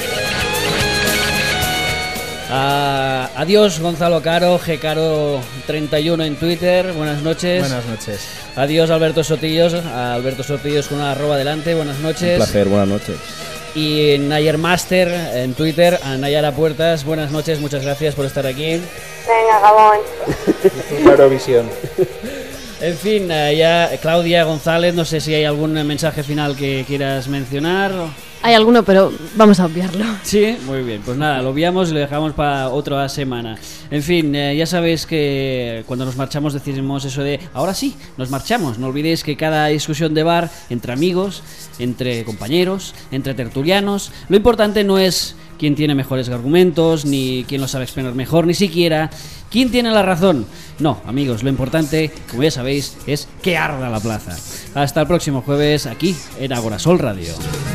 A: Adiós, Gonzalo Caro, Gcaro31 en Twitter. Buenas noches.
E: Buenas noches.
A: Adiós, Alberto Sotillos. Alberto Sotillos con una arroba delante. Buenas noches.
D: Un placer, buenas noches.
A: Y Nayer Master en Twitter, a Nayara Puertas. Buenas noches, muchas gracias por estar aquí.
F: Venga, Gabón.
E: Eurovisión.
A: En fin, ya Claudia González, no sé si hay algún mensaje final que quieras mencionar.
H: Hay alguno, pero vamos a obviarlo.
A: Sí, muy bien, pues nada, lo obviamos y lo dejamos para otra semana. En fin, ya sabéis que cuando nos marchamos decimos eso de ahora sí, nos marchamos. No olvidéis que cada discusión de bar entre amigos, entre compañeros, entre tertulianos, lo importante no es quién tiene mejores argumentos, ni quién lo sabe exponer mejor, ni siquiera quién tiene la razón. No, amigos, lo importante, como ya sabéis, es que arda la plaza. Hasta el próximo jueves aquí en Agorasol Radio.